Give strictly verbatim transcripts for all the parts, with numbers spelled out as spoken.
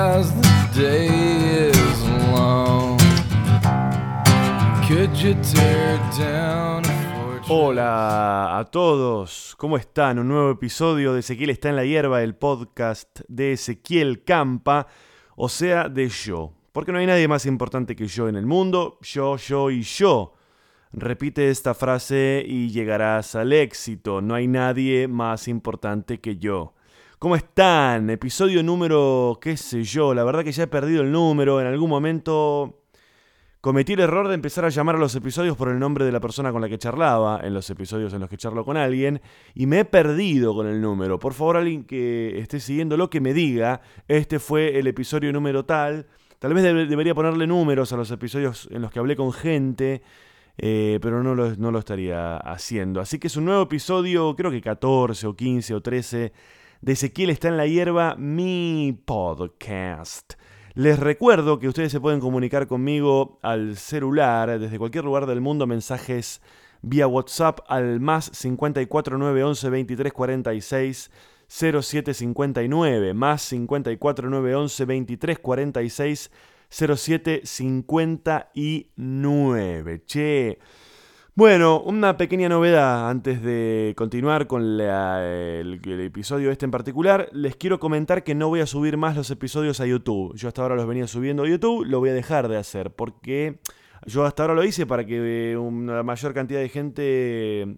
'cause the day is long. Could you tear down a fortress? Hola a todos, ¿cómo están? Un nuevo episodio de Ezequiel está en la hierba, el podcast de Ezequiel Campa, o sea, de yo. Porque no hay nadie más importante que yo en el mundo, yo, yo y yo. Repite esta frase y llegarás al éxito. No hay nadie más importante que yo. ¿Cómo están? Episodio número, qué sé yo, la verdad que ya he perdido el número. En algún momento cometí el error de empezar a llamar a los episodios por el nombre de la persona con la que charlaba, en los episodios en los que charlo con alguien, y me he perdido con el número. Por favor, alguien que esté siguiéndolo, que me diga, este fue el episodio número tal. Tal vez deb- debería ponerle números a los episodios en los que hablé con gente, Eh, pero no lo, no lo estaría haciendo. Así que es un nuevo episodio, creo que catorce o quince o trece, de Ezequiel está en la hierba, mi podcast. Les recuerdo que ustedes se pueden comunicar conmigo al celular, desde cualquier lugar del mundo, mensajes vía WhatsApp al más cincuenta y cuatro nueve once veintitrés cuarenta y seis cero siete cincuenta y nueve, más cincuenta y cuatro nueve once veintitrés cuarenta y seis cero siete cincuenta y nueve. Che. Bueno, una pequeña novedad antes de continuar con la- el, el episodio este en particular. Les quiero comentar que no voy a subir más los episodios a YouTube. Yo hasta ahora los venía subiendo a YouTube, lo voy a dejar de hacer porque yo hasta ahora lo hice para que una mayor cantidad de gente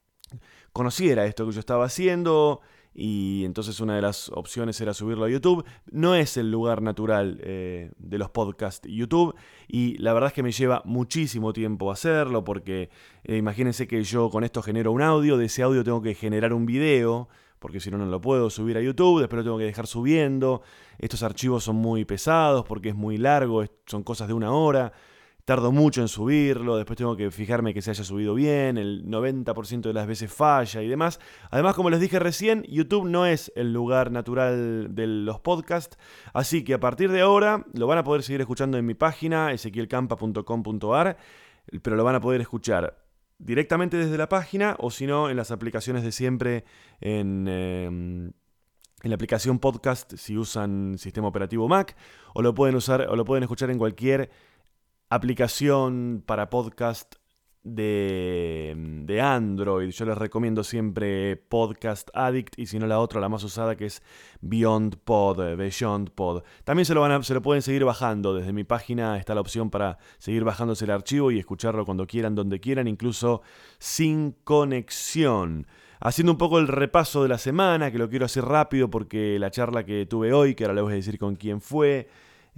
conociera esto que yo estaba haciendo, y entonces una de las opciones era subirlo a YouTube. No es el lugar natural eh, de los podcasts YouTube, y la verdad es que me lleva muchísimo tiempo hacerlo porque eh, imagínense que yo con esto genero un audio, de ese audio tengo que generar un video, porque si no, no lo puedo subir a YouTube, después lo tengo que dejar subiendo. Estos archivos son muy pesados porque es muy largo, es- son cosas de una hora. Tardo mucho en subirlo, después tengo que fijarme que se haya subido bien, el noventa por ciento de las veces falla y demás. Además, como les dije recién, YouTube no es el lugar natural de los podcasts, así que a partir de ahora lo van a poder seguir escuchando en mi página, ezequiel campa punto com punto a r, pero lo van a poder escuchar directamente desde la página, o si no, en las aplicaciones de siempre, en... Eh, en la aplicación podcast si usan sistema operativo Mac, o lo pueden usar o lo pueden escuchar en cualquier aplicación para podcast de, de Android. Yo les recomiendo siempre Podcast Addict, y si no la otra, la más usada, que es Beyond Pod, Beyond Pod. También se lo, van a, se lo pueden seguir bajando. Desde mi página está la opción para seguir bajándose el archivo y escucharlo cuando quieran, donde quieran, incluso sin conexión. Haciendo un poco el repaso de la semana, que lo quiero hacer rápido porque la charla que tuve hoy, que ahora les voy a decir con quién fue,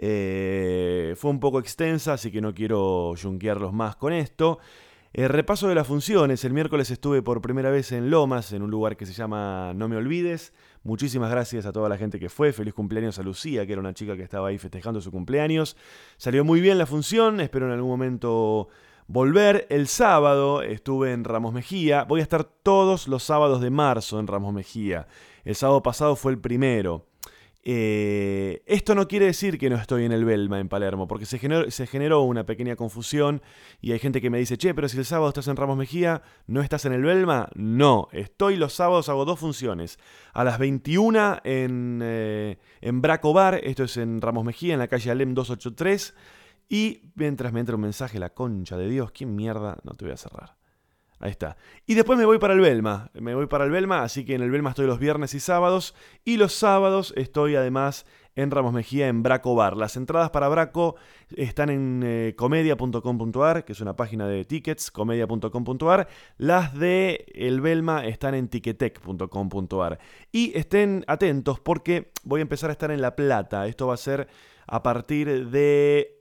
eh, fue un poco extensa, así que no quiero yunquearlos más con esto. El repaso de las funciones. El miércoles estuve por primera vez en Lomas, en un lugar que se llama No Me Olvides. Muchísimas gracias a toda la gente que fue. Feliz cumpleaños a Lucía, que era una chica que estaba ahí festejando su cumpleaños. Salió muy bien la función, espero en algún momento volver. El sábado estuve en Ramos Mejía. Voy a estar todos los sábados de marzo en Ramos Mejía. El sábado pasado fue el primero. Eh, esto no quiere decir que no estoy en el Belma en Palermo, porque se generó, se generó una pequeña confusión y hay gente que me dice, che, pero si el sábado estás en Ramos Mejía, ¿no estás en el Belma? No, estoy los sábados, hago dos funciones. A las veintiuna en, eh, en Braco Bar, esto es en Ramos Mejía, en la calle Alem doscientos ochenta y tres, y mientras me entra un mensaje, la concha de Dios, ¿quién mierda? No te voy a cerrar. Ahí está. Y después me voy para el Belma. Me voy para el Belma, así que en el Belma estoy los viernes y sábados. Y los sábados estoy además en Ramos Mejía, en Braco Bar. Las entradas para Braco están en eh, comedia punto com punto a r, que es una página de tickets, comedia punto com punto a r. Las de el Belma están en ticketek punto com punto a r. Y estén atentos porque voy a empezar a estar en La Plata. Esto va a ser a partir de...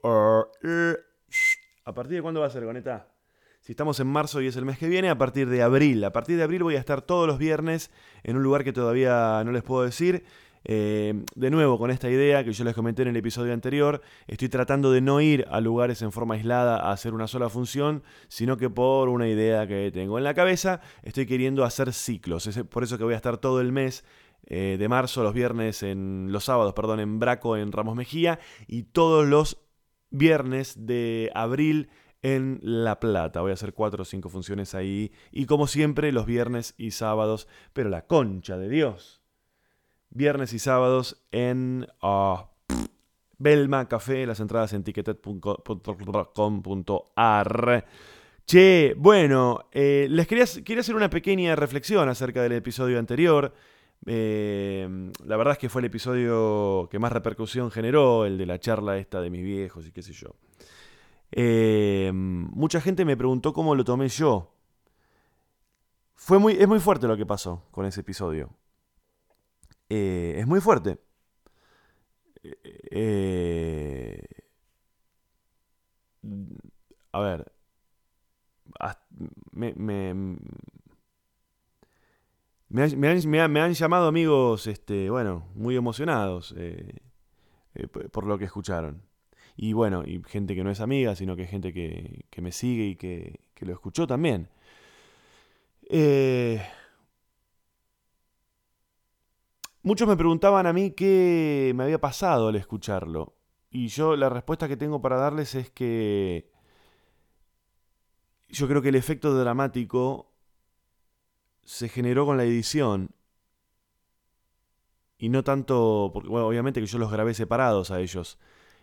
¿A partir de cuándo va a ser, Goneta? Si estamos en marzo y es el mes que viene, a partir de abril. A partir de abril voy a estar todos los viernes en un lugar que todavía no les puedo decir. Eh, de nuevo, con esta idea que yo les comenté en el episodio anterior, estoy tratando de no ir a lugares en forma aislada a hacer una sola función, sino que por una idea que tengo en la cabeza, estoy queriendo hacer ciclos. Es por eso que voy a estar todo el mes eh, de marzo, los viernes, en los sábados, perdón, en Braco, en Ramos Mejía, y todos los viernes de abril en La Plata. Voy a hacer cuatro o cinco funciones ahí. Y como siempre, los viernes y sábados. Pero la concha de Dios. Viernes y sábados en... Uh, Belma Café, las entradas en ticketed punto com punto ar. Che, bueno, eh, les quería, quería hacer una pequeña reflexión acerca del episodio anterior. Eh, la verdad es que fue el episodio que más repercusión generó, el de la charla esta de mis viejos y qué sé yo. Eh, mucha gente me preguntó cómo lo tomé yo. Fue muy, es muy fuerte lo que pasó con ese episodio. Eh, es muy fuerte. Eh, a ver, me, me, me, han, me, han, me, han, me han llamado amigos, este, bueno, muy emocionados eh, eh, por lo que escucharon. Y bueno, y gente que no es amiga, sino que gente que, que me sigue y que, que lo escuchó también. Eh, muchos me preguntaban a mí qué me había pasado al escucharlo. Y yo la respuesta que tengo para darles es que yo creo que el efecto dramático se generó con la edición. Y no tanto, porque bueno, obviamente que yo los grabé separados a ellos.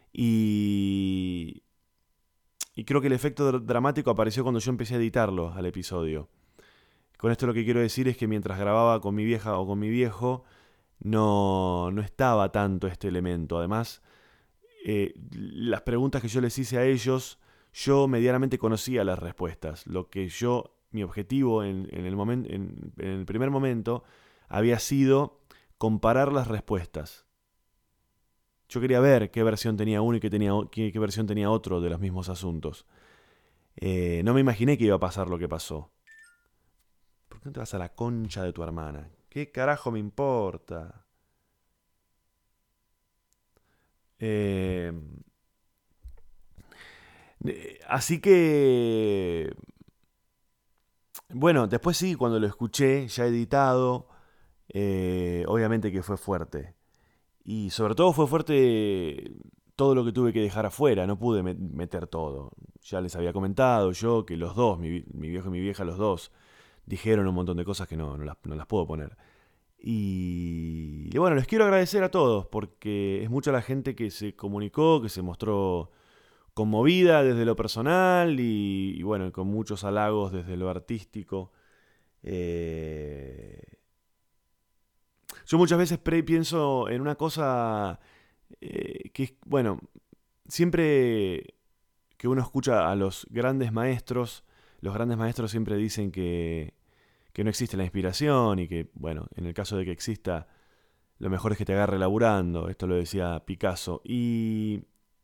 Y, y creo que el efecto dr- dramático apareció cuando yo empecé a editarlo al episodio. Con esto lo que quiero decir es que mientras grababa con mi vieja o con mi viejo, no, no estaba tanto este elemento. Además, eh, las preguntas que yo les hice a ellos, yo medianamente conocía las respuestas. Lo que yo, mi objetivo en, en el, momen- en, en el primer momento había sido comparar las respuestas. Yo quería ver qué versión tenía uno y qué, tenía, qué, qué versión tenía otro de los mismos asuntos. Eh, no me imaginé que iba a pasar lo que pasó. ¿Por qué no te vas a la concha de tu hermana? ¿Qué carajo me importa? Eh, eh, así que, bueno, después sí, cuando lo escuché ya editado, eh, obviamente que fue fuerte. Y sobre todo fue fuerte todo lo que tuve que dejar afuera, no pude met- meter todo. Ya les había comentado yo que los dos, mi, vi- mi viejo y mi vieja, los dos, dijeron un montón de cosas que no, no las, no las puedo poner. Y, y bueno, les quiero agradecer a todos porque es mucha la gente que se comunicó, que se mostró conmovida desde lo personal y, y bueno, con muchos halagos desde lo artístico. Eh, yo muchas veces pre- pienso en una cosa eh, que es, bueno, siempre que uno escucha a los grandes maestros, los grandes maestros siempre dicen que, que no existe la inspiración y que, bueno, en el caso de que exista, lo mejor es que te agarre laburando. Esto lo decía Picasso. Y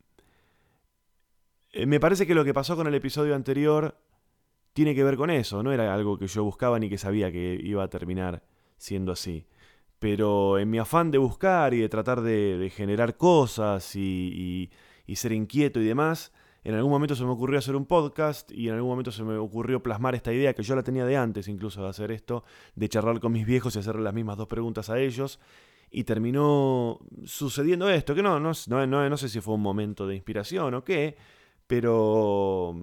eh, me parece que lo que pasó con el episodio anterior tiene que ver con eso. No era algo que yo buscaba ni que sabía que iba a terminar siendo así. Pero en mi afán de buscar y de tratar de, de generar cosas y, y- y ser inquieto y demás, en algún momento se me ocurrió hacer un podcast y en algún momento se me ocurrió plasmar esta idea, que yo la tenía de antes incluso de hacer esto, de charlar con mis viejos y hacerle las mismas dos preguntas a ellos. Y terminó sucediendo esto, que no, no, no, no, no sé si fue un momento de inspiración o qué, pero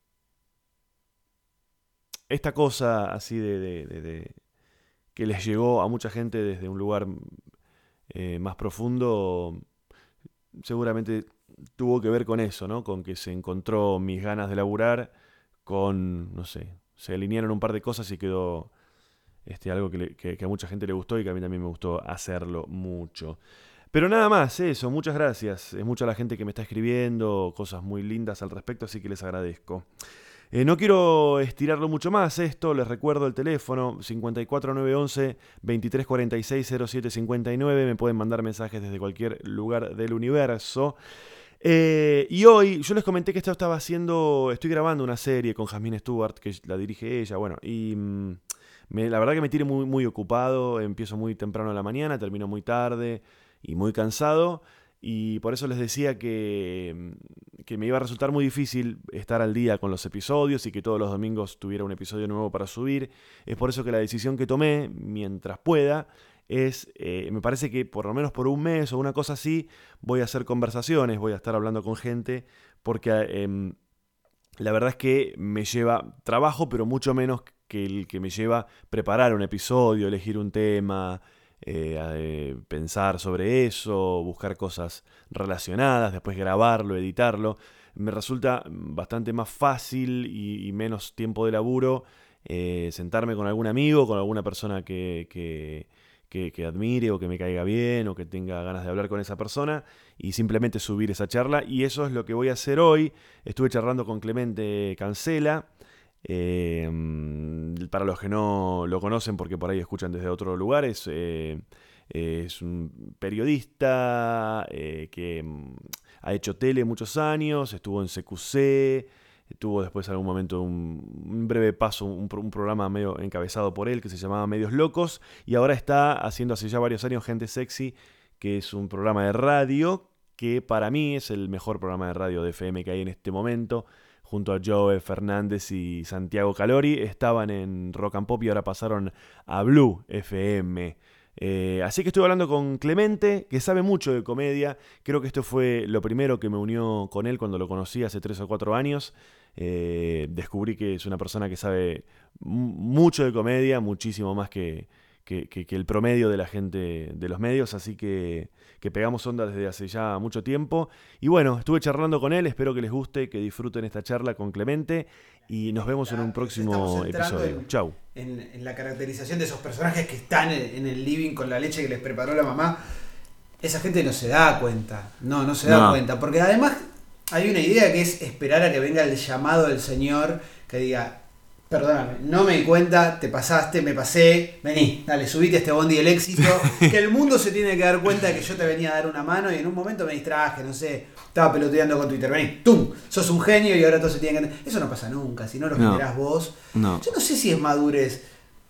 esta cosa así de, de- de- de- que les llegó a mucha gente desde un lugar eh, más profundo, seguramente tuvo que ver con eso, ¿no? Con que se encontró mis ganas de laburar con, no sé, se alinearon un par de cosas y quedó este, algo que, le- que- que a mucha gente le gustó y que a mí también me gustó hacerlo mucho. Pero nada más, eso, muchas gracias. Es mucha la gente que me está escribiendo, cosas muy lindas al respecto, así que les agradezco. Eh, no quiero estirarlo mucho más esto, les recuerdo el teléfono cincuenta y cuatro nueve once veintitrés cuarenta y seis cero siete cincuenta y nueve, me pueden mandar mensajes desde cualquier lugar del universo. Eh, y hoy yo les comenté que esto estaba haciendo, estoy grabando una serie con Jasmine Stewart, que la dirige ella, bueno, y mm, me- la verdad que me tiene muy, muy ocupado, empiezo muy temprano en la mañana, termino muy tarde y muy cansado. Y por eso les decía que, mm, que me iba a resultar muy difícil estar al día con los episodios y que todos los domingos tuviera un episodio nuevo para subir. Es por eso que la decisión que tomé, mientras pueda, es, eh, me parece que por lo menos por un mes o una cosa así, voy a hacer conversaciones, voy a estar hablando con gente, porque eh, la verdad es que me lleva trabajo, pero mucho menos que el que me lleva preparar un episodio, elegir un tema, eh, eh, pensar sobre eso, buscar cosas relacionadas, después grabarlo, editarlo. Me resulta bastante más fácil y, y menos tiempo de laburo eh, sentarme con algún amigo, con alguna persona que, que, que, que admire o que me caiga bien o que tenga ganas de hablar con esa persona y simplemente subir esa charla. Y eso es lo que voy a hacer hoy. Estuve charlando con Clemente Cancela. Eh, para los que no lo conocen porque por ahí escuchan desde otros lugares, eh, eh, es un periodista eh, que ha hecho tele muchos años, estuvo en C Q C, tuvo después en algún momento un, un breve paso, un, un programa medio encabezado por él que se llamaba Medios Locos, y ahora está haciendo hace ya varios años Gente Sexy, que es un programa de radio que para mí es el mejor programa de radio de F M que hay en este momento, junto a Joe Fernández y Santiago Calori. Estaban en Rock and Pop y ahora pasaron a Blue F M. Eh, así que estoy hablando con Clemente, que sabe mucho de comedia. Creo que esto fue lo primero que me unió con él cuando lo conocí hace tres o cuatro años. Eh, descubrí que es una persona que sabe m- mucho de comedia, muchísimo más que, que, que, que el promedio de la gente de los medios, así que, que pegamos onda desde hace ya mucho tiempo. Y bueno, estuve charlando con él, espero que les guste, que disfruten esta charla con Clemente y nos vemos en un próximo episodio. En, Chau. En, en la caracterización de esos personajes que están en, en el living con la leche que les preparó la mamá. Esa gente no se da cuenta, no, no se da No. cuenta, porque además hay una idea que es esperar a que venga el llamado del Señor que diga: perdóname, no me di cuenta, te pasaste, me pasé, vení, dale, subite a este bondi del éxito, que el mundo se tiene que dar cuenta de que yo te venía a dar una mano y en un momento me distraje, no sé, estaba peloteando con Twitter, vení, ¡tum! Sos un genio y ahora todos se tienen que... Eso no pasa nunca, si no lo No. generás vos. No. Yo no sé si es madurez,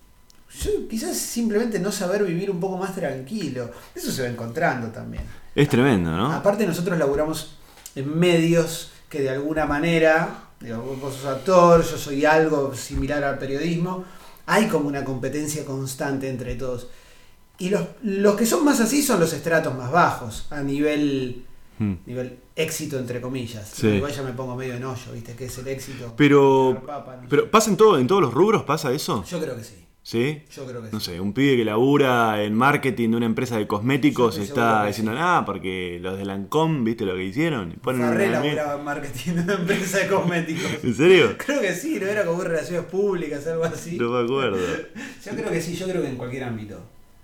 yo quizás simplemente no saber vivir un poco más tranquilo, eso se va encontrando también. Es tremendo, ¿no? Aparte nosotros laburamos en medios que de alguna manera, digo, vos sos actor, yo soy algo similar al periodismo, hay como una competencia constante entre todos. Y los, los que son más así son los estratos más bajos, a nivel, Hmm. nivel éxito entre comillas. Sí. Igual ya me pongo medio en hoyo, ¿viste? ¿Qué es el éxito? Pero, Papa, no sé. pero ¿pasa en, todo, en todos los rubros? ¿Pasa eso? Yo creo que sí. ¿Sí? Yo creo que No sí. sé, un pibe que labura en marketing de una empresa de cosméticos Yo estoy seguro está que diciendo, sí. ah, porque los de Lancôme, ¿viste lo que hicieron? Y ponen Farré una- laburaba en marketing de una empresa de cosméticos. ¿En serio? Creo que sí, no era como relaciones públicas, algo así. No me acuerdo. Yo creo que sí, yo creo que en cualquier ámbito.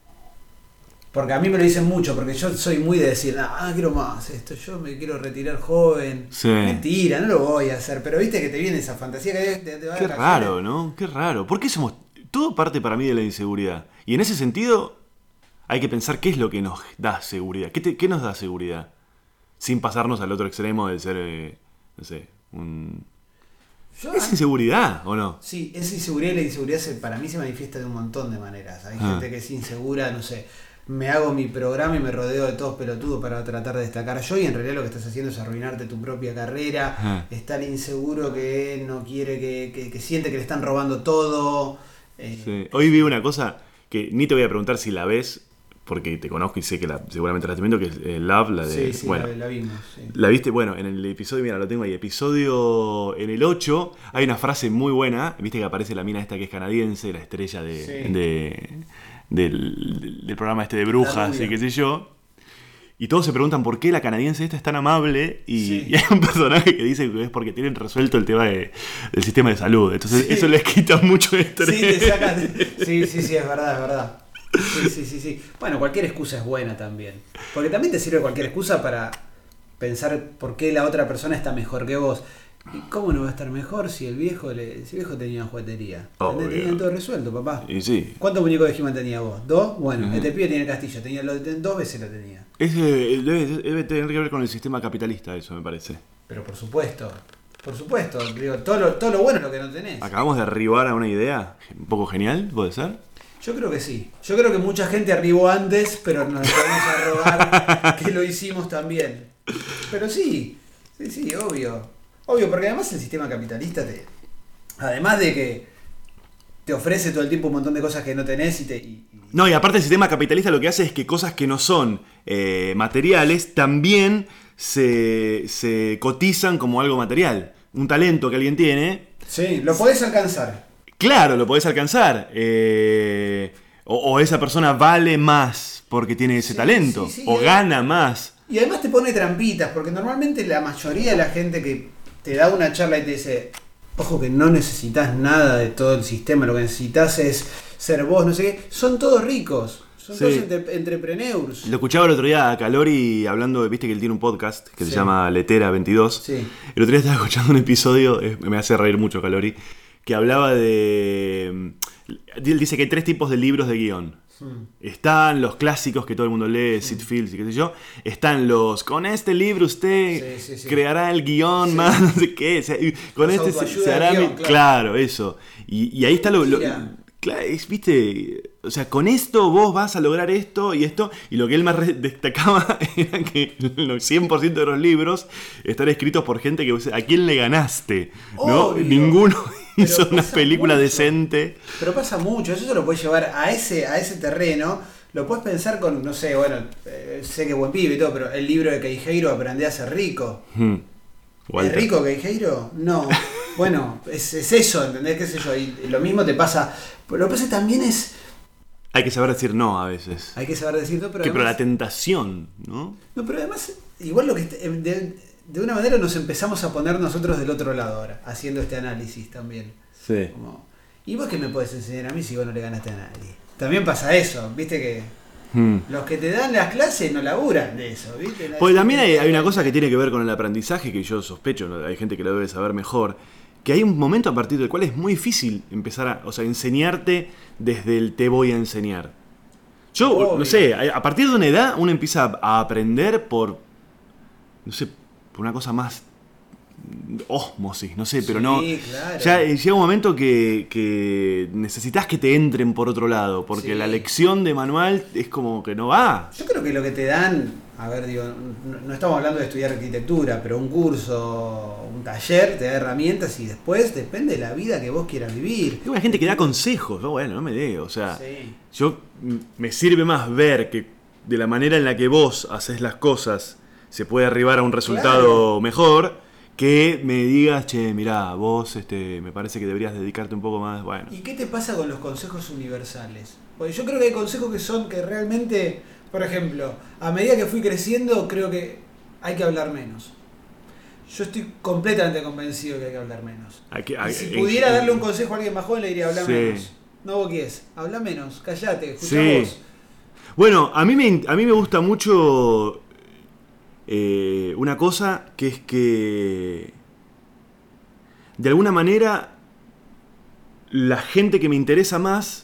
Porque a mí me lo dicen mucho, porque yo soy muy de decir, ah, quiero más esto, yo me quiero retirar joven. Sí. Mentira, no lo voy a hacer, pero viste que te viene esa fantasía que te, te va a Qué vacaciones. raro, ¿no? Qué raro. ¿Por qué somos...? Todo parte para mí de la inseguridad. Y en ese sentido, hay que pensar qué es lo que nos da seguridad. ¿Qué, te- qué nos da seguridad? Sin pasarnos al otro extremo de ser, eh, no sé, un... Yo, ¿Es inseguridad o no? Sí, esa inseguridad y la inseguridad se, para mí se manifiesta de un montón de maneras. Hay Ah. gente que es insegura, no sé, me hago mi programa y me rodeo de todos pelotudos para tratar de destacar yo y en realidad lo que estás haciendo es arruinarte tu propia carrera, Ah. estar inseguro que no quiere, que, que, que siente que le están robando todo. Eh, Sí. Hoy vi una cosa que ni te voy a preguntar si la ves, porque te conozco y sé que la, seguramente la estás viendo, que es eh, Love, la de... sí, sí, bueno, la, la vimos. Sí. ¿la viste? Bueno, en el episodio, mira, lo tengo ahí, episodio en el ocho, hay una frase muy buena, viste que aparece la mina esta que es canadiense, la estrella de, Sí. de- del, del programa este de brujas rubia. y qué sé yo, y todos se preguntan por qué la canadiense esta es tan amable, y, Sí. y hay un personaje que dice que es porque tienen resuelto el tema de- del sistema de salud, entonces Sí. eso les quita mucho estrés. Sí, te sacas. Sí, sí, sí, es verdad, es verdad. Sí, sí, sí, sí. Bueno, cualquier excusa es buena también. Porque también te sirve cualquier excusa para pensar por qué la otra persona está mejor que vos. ¿Y cómo no va a estar mejor si el viejo le, si el viejo tenía una juguetería? Obvio. Tenían todo resuelto, papá. Y sí. ¿Cuántos muñecos de He-Man tenía vos? ¿Dos? Bueno, Ujú. este pibe tiene el castillo, tenía lo, dos veces lo tenía. Ese debe, debe tener que ver con el sistema capitalista, eso me parece. Pero por supuesto, por supuesto, digo, todo lo, todo lo bueno es lo que no tenés. Acabamos de arribar a una idea un poco genial, ¿puede ser? Yo creo que sí. Yo creo que mucha gente arribó antes, pero nos podemos arrogar que lo hicimos también. Pero sí, sí, sí, obvio. Obvio, porque además el sistema capitalista te... Además de que te ofrece todo el tiempo un montón de cosas que no tenés y te... y- y- No, y aparte el sistema capitalista lo que hace es que cosas que no son eh, materiales también se, se cotizan como algo material. Un talento que alguien tiene, Sí, lo podés alcanzar. claro, lo podés alcanzar. Eh, O, o esa persona vale más porque tiene ese Sí, talento. sí, sí, o y- gana más. Y además te pone trampitas, porque normalmente la mayoría de la gente que te da una charla y te dice, ojo que no necesitas nada de todo el sistema, lo que necesitas es ser vos, no sé qué, son todos ricos, son Sí. todos entre, entrepreneurs. Lo escuchaba el otro día a Calori hablando, de- viste que él tiene un podcast que Sí. se llama Letera veintidós. Sí. El otro día estaba escuchando un episodio, eh, me hace reír mucho Calori, que hablaba de... Él dice que hay tres tipos de libros de guión. Hmm. Están los clásicos que todo el mundo lee, Sid Fields y qué sé yo. Están los, con este libro usted Sí, sí, sí. creará el guión Sí. más, no sé qué. se- y con Los este se, autoayuda se hará... de mi- guión, claro. claro. eso. Y, y ahí está lo... lo- Mentira. claro, es, viste, o sea, con esto vos vas a lograr esto y esto. Y lo que él más re- destacaba era que el cien por ciento de los libros están escritos por gente que a quién le ganaste, ¿no? Obvio. Ninguno Pero hizo una pasa película mucho. decente. Pero pasa mucho, eso se lo puedes llevar a ese, a ese terreno. Lo puedes pensar con, no sé, bueno, eh, sé que buen pibe y todo, pero el libro de Queijeiro, Aprendí a ser rico. Hmm. ¿Es Walter. rico Queijeiro? No. Bueno, es, es eso, ¿entendés? ¿Qué sé yo? Y lo mismo te pasa. Pero lo que pasa también es. Hay que saber decir no a veces. Hay que saber decir todo, pero Que, pero la además. tentación, ¿no? No, pero además, igual lo que. est- De, de una manera nos empezamos a poner nosotros del otro lado ahora, haciendo este análisis también. Sí. Como, ¿y vos qué me puedes enseñar a mí si vos no le ganaste a nadie? También pasa eso, viste que. Hmm. Los que te dan las clases no laburan de eso, ¿viste? Pues también hay, hay una cosa que tiene que ver con el aprendizaje que yo sospecho, ¿no? Hay gente que lo debe saber mejor, que hay un momento a partir del cual es muy difícil empezar a, o sea, enseñarte desde el te voy a enseñar. Yo, Obvio. no sé, a a partir de una edad uno empieza a a aprender por, no sé, por una cosa más ósmosis, no sé, pero Sí, no... claro. Ya eh, llega un momento que, que necesitas que te entren por otro lado, porque Sí. la lección de manual es como que no va. Yo creo que lo que te dan, a ver, digo, no, no estamos hablando de estudiar arquitectura, pero un curso, un taller te da herramientas y después depende de la vida que vos quieras vivir. Hay una gente que da consejos, ¿no? Bueno, no me dé, o sea, Sí. yo mm, me sirve más ver que de la manera en la que vos haces las cosas se puede arribar a un resultado Claro. mejor que me digas, che, mirá, vos este, me parece que deberías dedicarte un poco más, bueno. ¿Y qué te pasa con los consejos universales? Porque yo creo que hay consejos que son que realmente, por ejemplo, a medida que fui creciendo, creo que hay que hablar menos. Yo estoy completamente convencido que hay que hablar menos. Hay que- Y hay- si eh, pudiera eh, darle un consejo a alguien más joven, le diría, habla Sí. menos. No vos qué es, habla menos, callate, escuchá Sí. vos. Bueno, a mí me, a mí me gusta mucho eh, una cosa que es que de alguna manera la gente que me interesa más,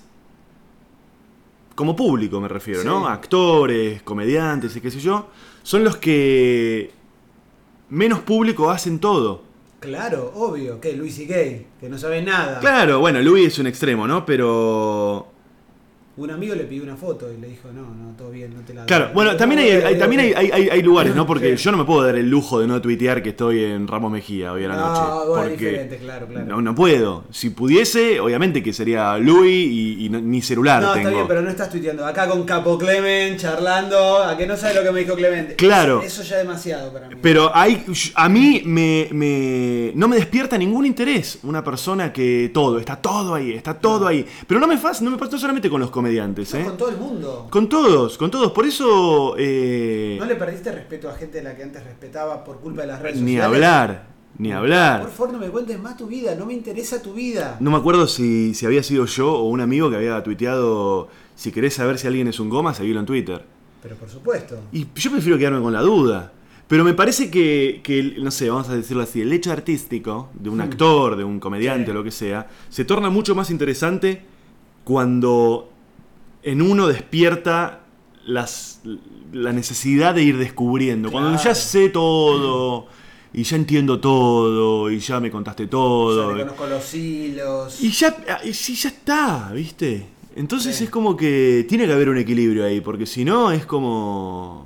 como público me refiero, Sí. ¿no? Actores, comediantes y qué sé yo, son los que menos público hacen todo. Claro, obvio, que Luis y Gay, que no sabe nada. Claro, bueno, Luis es un extremo, ¿no? Pero... Un amigo le pidió una foto y le dijo, no, no, todo bien, no te la doy. Claro, bueno, No, también no, hay, no, hay- no, también hay, no. hay- hay- hay lugares, ¿no? Porque Sí. yo no me puedo dar el lujo de no tuitear que estoy en Ramos Mejía hoy a la No, noche. bueno, porque diferente, claro, claro. No, no puedo. Si pudiese, obviamente que sería Luis y, y no- ni celular No, tengo. está bien, pero no estás tuiteando. Acá con Capo Clemen, charlando, a que no sabe lo que me dijo Clemente. Claro. Eso ya es demasiado para mí. Pero hay, a mí me, me- no me despierta ningún interés una persona que todo, está todo ahí, está todo ahí. Pero no me pasa, no me pasa no solamente con los comediantes, No, ¿eh? con todo el mundo. Con todos, con todos. Por eso... eh, ¿No le perdiste respeto a gente a la que antes respetaba por culpa de las redes ni sociales? hablar, ni hablar. Por favor, no me cuentes más tu vida, no me interesa tu vida. No me acuerdo si, si había sido yo o un amigo que había tuiteado, si querés saber si alguien es un goma, seguilo en Twitter. Pero por supuesto. Y yo prefiero quedarme con la duda. Pero me parece que, que, no sé, vamos a decirlo así, el hecho artístico de un Hmm. actor, de un comediante, Sí. o lo que sea, se torna mucho más interesante cuando en uno despierta las, la necesidad de ir descubriendo. Cuando Claro. ya sé todo, y ya entiendo todo, y ya me contaste Yo todo. le conozco los hilos. Y ya, y sí, ya está, ¿viste? Entonces Sí. es como que tiene que haber un equilibrio ahí, porque si no es como...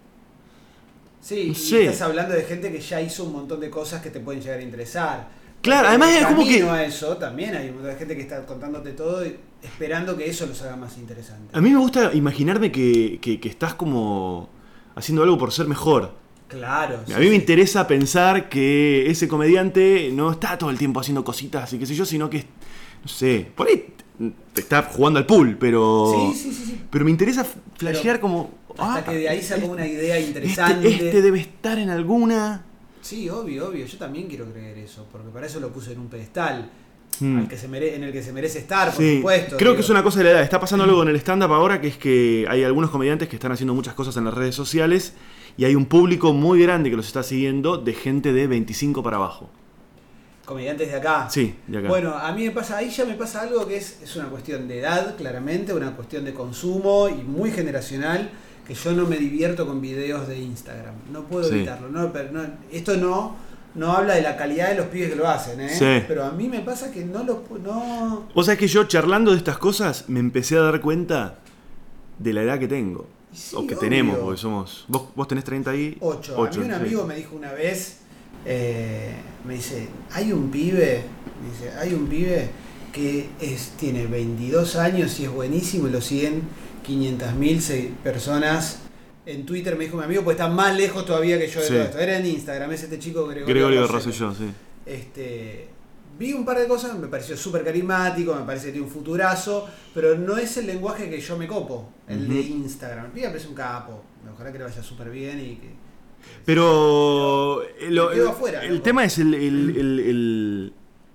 Sí, no y sé. estás hablando de gente que ya hizo un montón de cosas que te pueden llegar a interesar. Claro, Porque además en el es como que- camino a eso también hay un montón de gente que está contándote todo y esperando que eso los haga más interesantes. A mí me gusta imaginarme que, que- que estás como haciendo algo por ser mejor. Claro. A sí, mí me sí. interesa pensar que ese comediante no está todo el tiempo haciendo cositas y qué sé yo, sino que, no sé, por ahí está jugando al pool, pero. Sí, sí, sí, sí. Pero me interesa flashear Pero como. Hasta ah, que de ahí sacó este- una idea interesante. Este, este debe estar en alguna. Sí, obvio, obvio. Yo también quiero creer eso, porque para eso lo puse en un pedestal. Hmm. Al que se mere- en el que se merece estar, por Sí, supuesto. creo digo. que es una cosa de la edad. Está pasando algo en el stand-up ahora, que es que hay algunos comediantes que están haciendo muchas cosas en las redes sociales y hay un público muy grande que los está siguiendo de gente de veinticinco para abajo. Comediantes de acá. Sí, de acá. Bueno, a mí me pasa, ahí ya me pasa algo que es, es una cuestión de edad, claramente, una cuestión de consumo y muy generacional, que yo no me divierto con videos de Instagram. No puedo Sí. evitarlo. No, pero no- esto no, no habla de la calidad de los pibes que lo hacen, ¿eh? Sí. Pero a mí me pasa que no lo... No... Vos sabés que yo, charlando de estas cosas, me empecé a dar cuenta de la edad que tengo. Sí, o que obvio. tenemos, porque somos... ¿Vos, vos tenés treinta y Ocho. ocho, A mí un sí. amigo me dijo una vez, eh, me dice, hay un pibe, me dice, hay un pibe que es, tiene veintidós años y es buenísimo y lo siguen quinientas mil personas en Twitter, me dijo mi amigo, pues está más lejos todavía que yo de Sí. todo esto. Era en Instagram, es este chico Gregorio, Gregorio Rosello. Rosselló, sí. Este, vi un par de cosas, me pareció súper carismático, me parece que tiene un futurazo, pero no es el lenguaje que yo me copo, el Ujú. de Instagram. El pibe me parece un capo, ojalá que le vaya súper bien y que... Pero eh, lo- me quedo el, afuera, el loco. tema es el, el- el- el-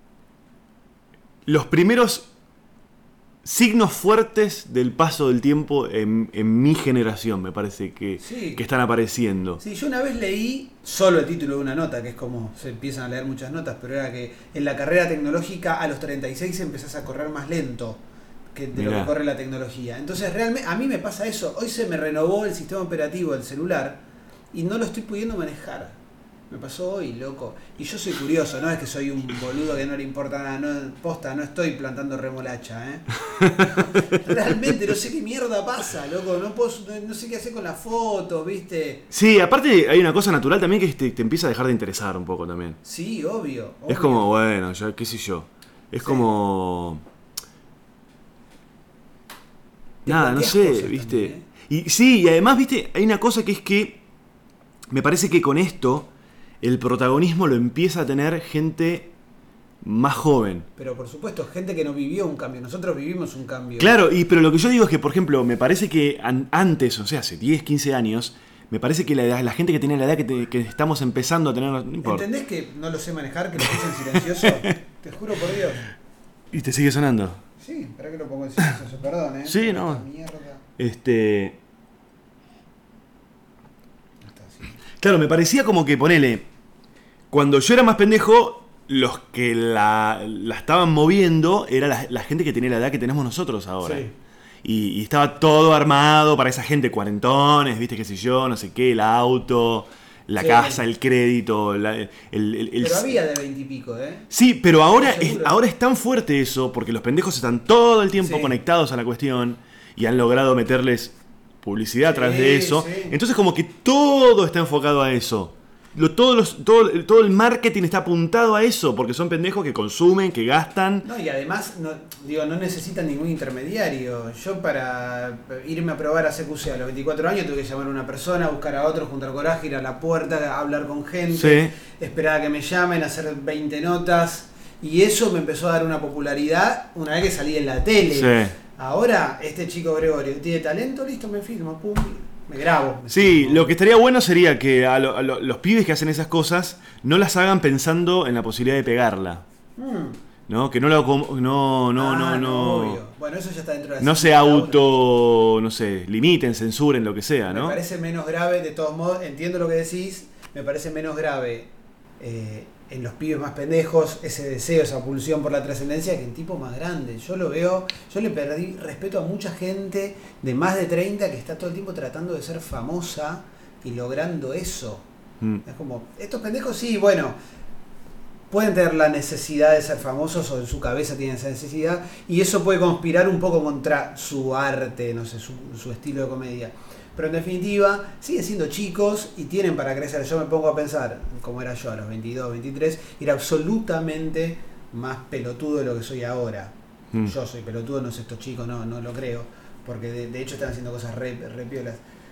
los primeros signos fuertes del paso del tiempo en, en mi generación, me parece que, Sí. que están apareciendo. Sí, yo una vez leí solo el título de una nota, que es como se empiezan a leer muchas notas, pero era que en la carrera tecnológica a los treinta y seis empezás a correr más lento que de lo Mirá. que corre la tecnología. Entonces realmente a mí me pasa eso. Hoy se me renovó el sistema operativo del celular y no lo estoy pudiendo manejar. Me pasó hoy, loco. Y yo soy curioso, no es que soy un boludo que no le importa nada. No, posta, no estoy plantando remolacha, ¿eh? Realmente no sé qué mierda pasa, loco. No, puedo, no, no sé qué hacer con las fotos, ¿viste? Sí, aparte hay una cosa natural también que te, te empieza a dejar de interesar un poco también. Sí, obvio. Es obvio. como, bueno, ya qué sé yo. Es Sí. como... Te Nada, no planteas sé, cosas ¿viste? también, Y sí, y además, ¿viste? Hay una cosa que es que me parece que con esto el protagonismo lo empieza a tener gente más joven. Pero por supuesto, gente que no vivió un cambio. Nosotros vivimos un cambio. Claro, y pero lo que yo digo es que, por ejemplo, me parece que an- antes, o sea, hace diez, quince años, me parece que la, edad- la gente que tiene la edad que, te- que estamos empezando a tener... No importa. ¿Entendés que no lo sé manejar, que lo puse en silencioso? Te juro por Dios. Y te sigue sonando. Sí, espera que lo pongo en silencioso, perdón, ¿eh? Sí, no. Esta mierda. Este... Está así. Claro, me parecía como que, ponele, cuando yo era más pendejo, los que la, la estaban moviendo era la, la gente que tenía la edad que tenemos nosotros ahora. Sí. Y, y estaba todo armado para esa gente, cuarentones, viste, qué sé yo, no sé qué, el auto, la Sí. casa, el crédito, la- el... el- el- Pero había de veintipico, ¿eh? Sí, pero ahora es, Seguro. ahora es tan fuerte eso, porque los pendejos están todo el tiempo Sí. conectados a la cuestión y han logrado meterles publicidad a Sí, través de eso. sí. Entonces como que todo está enfocado a eso. Lo, todos los, todo, el- todo el marketing está apuntado a eso, porque son pendejos que consumen, que gastan. No, y además, no, digo, no necesitan ningún intermediario. Yo para irme a probar a C Q C a los veinticuatro años tuve que llamar a una persona, buscar a otro, juntar coraje, ir a la puerta, hablar con gente, Sí. esperar a que me llamen, hacer veinte notas. Y eso me empezó a dar una popularidad una vez que salí en la tele. Sí. Ahora, este chico Gregorio tiene talento, listo, me filmo, pum, me grabo. me Sí, filmo. lo que estaría bueno sería que a, lo- a lo- los pibes que hacen esas cosas no las hagan pensando en la posibilidad de pegarla. Mm. ¿No? Que no lo... com- No, no, Ah, no, no. obvio. Bueno, eso ya está dentro de la No se sensibilidad de uno. auto, no sé, limiten, censuren, lo que sea, Me ¿no? parece menos grave, de todos modos, entiendo lo que decís, me parece menos grave eh, en los pibes más pendejos ese deseo, esa pulsión por la trascendencia que en tipos más grandes. Yo lo veo, yo le perdí respeto a mucha gente de más de treinta que está todo el tiempo tratando de ser famosa y logrando eso. Mm. Es como, estos pendejos sí, bueno, pueden tener la necesidad de ser famosos o en su cabeza tienen esa necesidad y eso puede conspirar un poco contra su arte, no sé, su, su estilo de comedia. Pero en definitiva, siguen siendo chicos y tienen para crecer. Yo me pongo a pensar, como era yo a los veintidós, veintitrés, era absolutamente más pelotudo de lo que soy ahora. Mm. Yo soy pelotudo, no sé estos chicos, no, no lo creo, porque de, de hecho están haciendo cosas re, re piolas.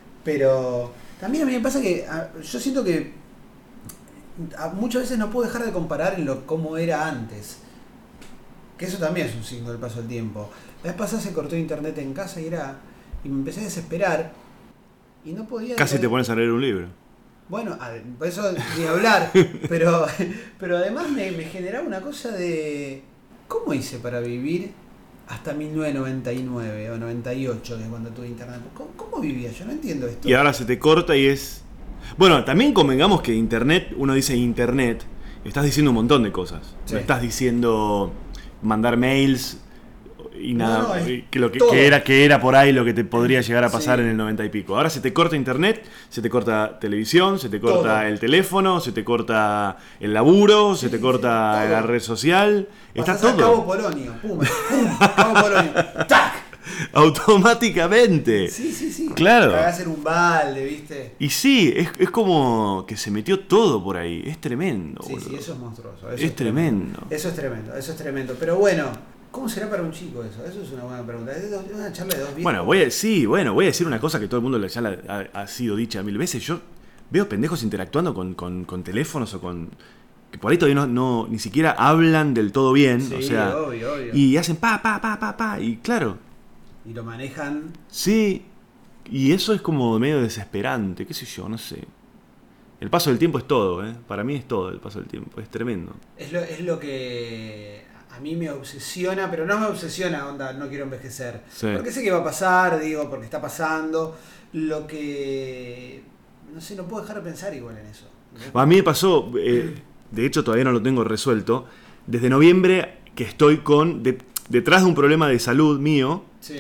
Pero también a mí me pasa que a, yo siento que a, muchas veces no puedo dejar de comparar en lo cómo era antes. Que eso también es un signo del paso del tiempo. La vez pasada se cortó internet en casa y era. Y me empecé a desesperar. Y no podía. Casi te pones a leer un libro. Bueno, por eso ni hablar. pero, pero además me, me generaba una cosa de. ¿Cómo hice para vivir hasta mil novecientos noventa y nueve o noventa y ocho, que es cuando tuve internet? ¿Cómo, cómo vivía? Yo no entiendo esto. Y ahora se te corta y es. Bueno, también convengamos que internet, uno dice internet, estás diciendo un montón de cosas. Sí. No estás diciendo mandar mails y nada, No, no, es que, lo que, todo. que era que era por ahí lo que te podría llegar a pasar Sí. en el noventa y pico. Ahora se te corta internet, se te corta televisión, se te corta Todo. el teléfono, se te corta el laburo, Sí, se te sí, corta todo. la red social, está Pasás a Cabo todo Polonio. Pum, pum, Cabo Polonio. ¡Tac! automáticamente. Sí, sí, sí. Claro. Cagás en un balde, ¿viste? Y sí, es, es como que se metió todo por ahí. Es tremendo, Sí, boludo. sí, eso es monstruoso. Es, Eso es tremendo. Eso es tremendo, eso es tremendo. Pero bueno, ¿cómo será para un chico eso? Eso es una buena pregunta. Es una charla de dos viejos. Bueno, voy a, sí, bueno, voy a decir una cosa que todo el mundo ya la- ha, ha sido dicha mil veces. Yo veo pendejos interactuando con, con, con teléfonos o con... que por ahí todavía no, no ni siquiera hablan del todo bien. Sí, o sea, obvio, obvio. y hacen pa, pa, pa, pa, pa. Y claro, Y lo manejan. sí. Y eso es como medio desesperante, qué sé yo, no sé. El paso del tiempo es todo, ¿eh? Para mí es todo el paso del tiempo, es tremendo. Es lo, es lo que a mí me obsesiona, pero no me obsesiona, onda, no quiero envejecer. Sí. Porque sé que va a pasar, digo, porque está pasando. Lo que. No sé, no puedo dejar de pensar igual en eso. A mí me pasó, eh, de hecho todavía no lo tengo resuelto, desde noviembre que estoy con de- detrás de un problema de salud mío Sí.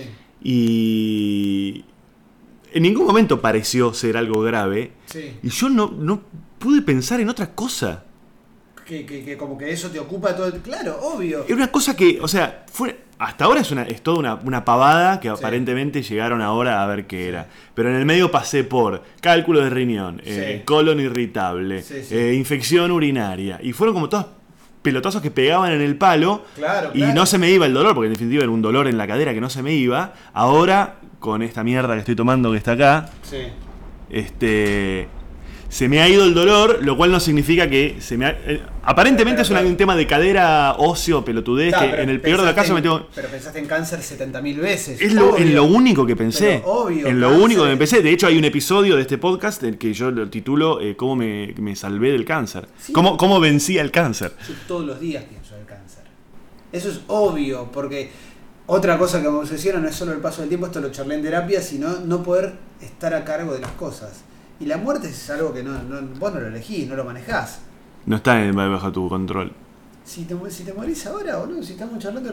y en ningún momento pareció ser algo grave Sí. y yo no, no pude pensar en otra cosa. Que, que, que como que eso te ocupa todo el... Claro, obvio. Era una cosa que, o sea, fue hasta ahora es, una, es toda una, una pavada que Sí. aparentemente llegaron ahora a ver qué era. Pero en el medio pasé por cálculo de riñón, eh, Sí. colon irritable, Sí, sí. eh, infección urinaria. Y fueron como todos pelotazos que pegaban en el palo. Claro, Y claro. no se me iba el dolor, porque en definitiva era un dolor en la cadera que no se me iba. Ahora, con esta mierda que estoy tomando que está acá, Sí. este... se me ha ido el dolor, lo cual no significa que se me ha... eh, aparentemente Pero, es una- pero, un tema de cadera, óseo, pelotudez, Ta, que pero en el peor de los pensaste casos me en- tengo... Pero pensaste en cáncer setenta mil veces. Es lo, obvio. en lo único que pensé. Pero obvio, en lo cáncer. único que empecé. De hecho, hay un episodio de este podcast en que yo lo titulo eh, ¿Cómo me, me salvé del cáncer? Sí. ¿Cómo, ¿Cómo vencí al cáncer? Yo todos los días pienso en el cáncer. Eso es obvio, porque otra cosa que me obsesiona no es solo el paso del tiempo, esto lo charlé en terapia, sino no poder estar a cargo de las cosas. Y la muerte es algo que no, no, vos no lo elegís, no lo manejás. No está en, bajo tu control. Si te, si te morís ahora, boludo, si estamos charlando...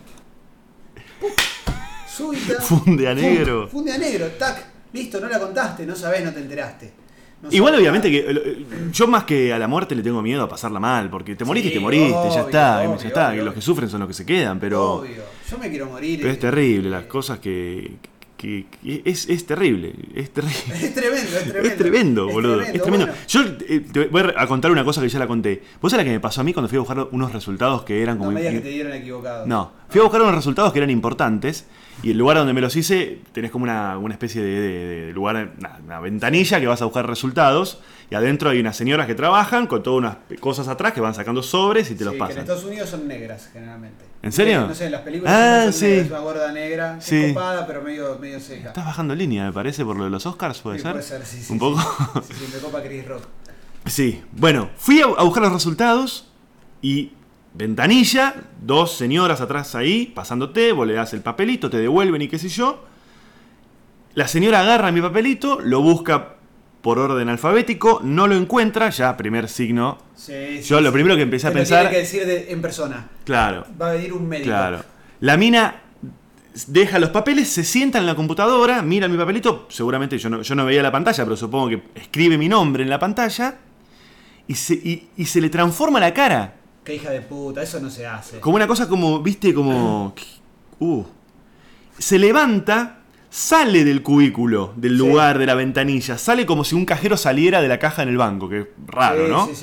¡Pum! Súbita. Funde a Fum, negro. Funde a negro, tac. Listo, no la contaste, no sabés, no te enteraste. No Igual sabés obviamente nada. que eh, yo más que a la muerte le tengo miedo a pasarla mal, porque te moriste y Sí, te moriste, ya obvio, está, obvio, ya está, obvio, que los obvio. que sufren son los que se quedan, pero, Obvio, yo me quiero morir. pero es eh, terrible, eh, las cosas que, que, que- es, es terrible, es terrible. Es tremendo, es tremendo. Es tremendo, Es boludo. tremendo, Es tremendo. bueno. Yo eh, te voy a contar una cosa que ya la conté. ¿Vos sabés la que me pasó a mí cuando fui a buscar unos resultados que eran No como... me digas in- que te dieron equivocado. No, fui a buscar unos resultados que eran importantes y el lugar donde me los hice tenés como una, una especie de, de- de lugar, una, una ventanilla que vas a buscar resultados y adentro hay unas señoras que trabajan con todas unas cosas atrás que van sacando sobres y te Sí, los que en pasan. Estados Unidos son negras, generalmente. ¿En serio? No sé, en las películas Ah, son sí. negras, una gorda negra, que Sí. es copada, pero medio, medio seca. Estás bajando línea, me parece, por lo de los Oscars, ¿puede Sí, ser? puede ser, sí, sí, ¿Un sí. poco? Sí, sí, me copa Chris Rock. Sí, bueno, fui a, a buscar los resultados y ventanilla, dos señoras atrás ahí, pasándote, vos le das el papelito, te devuelven y qué sé yo. La señora agarra mi papelito, lo busca por orden alfabético, no lo encuentra, ya primer signo. Sí, sí, Yo lo sí. primero que empecé a Te lo pensar... tiene que decir de- en persona. Claro, Va a venir un médico. claro. La mina deja los papeles, se sienta en la computadora, mira mi papelito, seguramente yo no, yo no veía la pantalla, pero supongo que escribe mi nombre en la pantalla y se, y, y se le transforma la cara. Qué hija de puta, eso no se hace. Como una cosa como, viste, como... Uh. Se levanta, sale del cubículo, del Sí. lugar, de la ventanilla, sale como si un cajero saliera de la caja en el banco, que es raro, Sí, ¿no? sí, sí.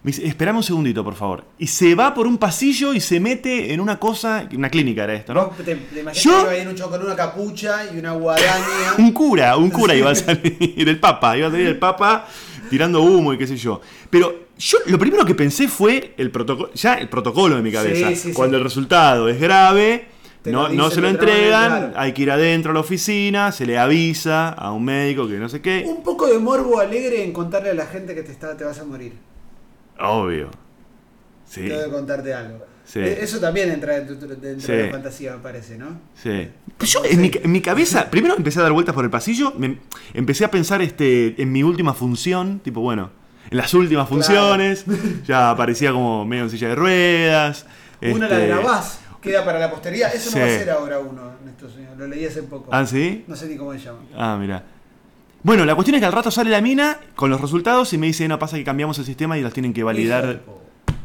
Me dice, esperame un segundito, por favor. Y se va por un pasillo y se mete en una cosa, una clínica era esto, ¿no? Vos te, te imaginas Yo- que iba a ir un chico con una capucha y una guadaña. Un cura, un cura iba a salir, el papa, iba a salir el papa tirando humo y qué sé yo. Pero yo lo primero que pensé fue el protocolo, ya el protocolo de mi cabeza. Sí, sí, Cuando sí. el resultado es grave, Te no, lo dicen no se lo de otra manera, entregan, claro. hay que ir adentro a la oficina, se le avisa a un médico que no sé qué. Un poco de morbo alegre en contarle a la gente que te, está, te vas a morir. Obvio. Sí, Tengo que contarte algo. Sí. Eh, Eso también entra dentro, dentro Sí. de la fantasía, me parece, ¿no? sí. Pero yo en mi, en mi cabeza, primero empecé a dar vueltas por el pasillo, me, empecé a pensar este, en mi última función, tipo, bueno, en las últimas Claro. funciones, ya aparecía como medio en silla de ruedas. Una este, la grabás, queda para la posteridad. Eso Sí. no va a ser ahora uno, Néstor, señor. Lo leí hace poco. ¿Ah, sí? No sé ni cómo se llama. Ah, mira. Bueno, la cuestión es que al rato sale la mina con los resultados y me dice, no, pasa que cambiamos el sistema y los tienen que Hijo de validar. po-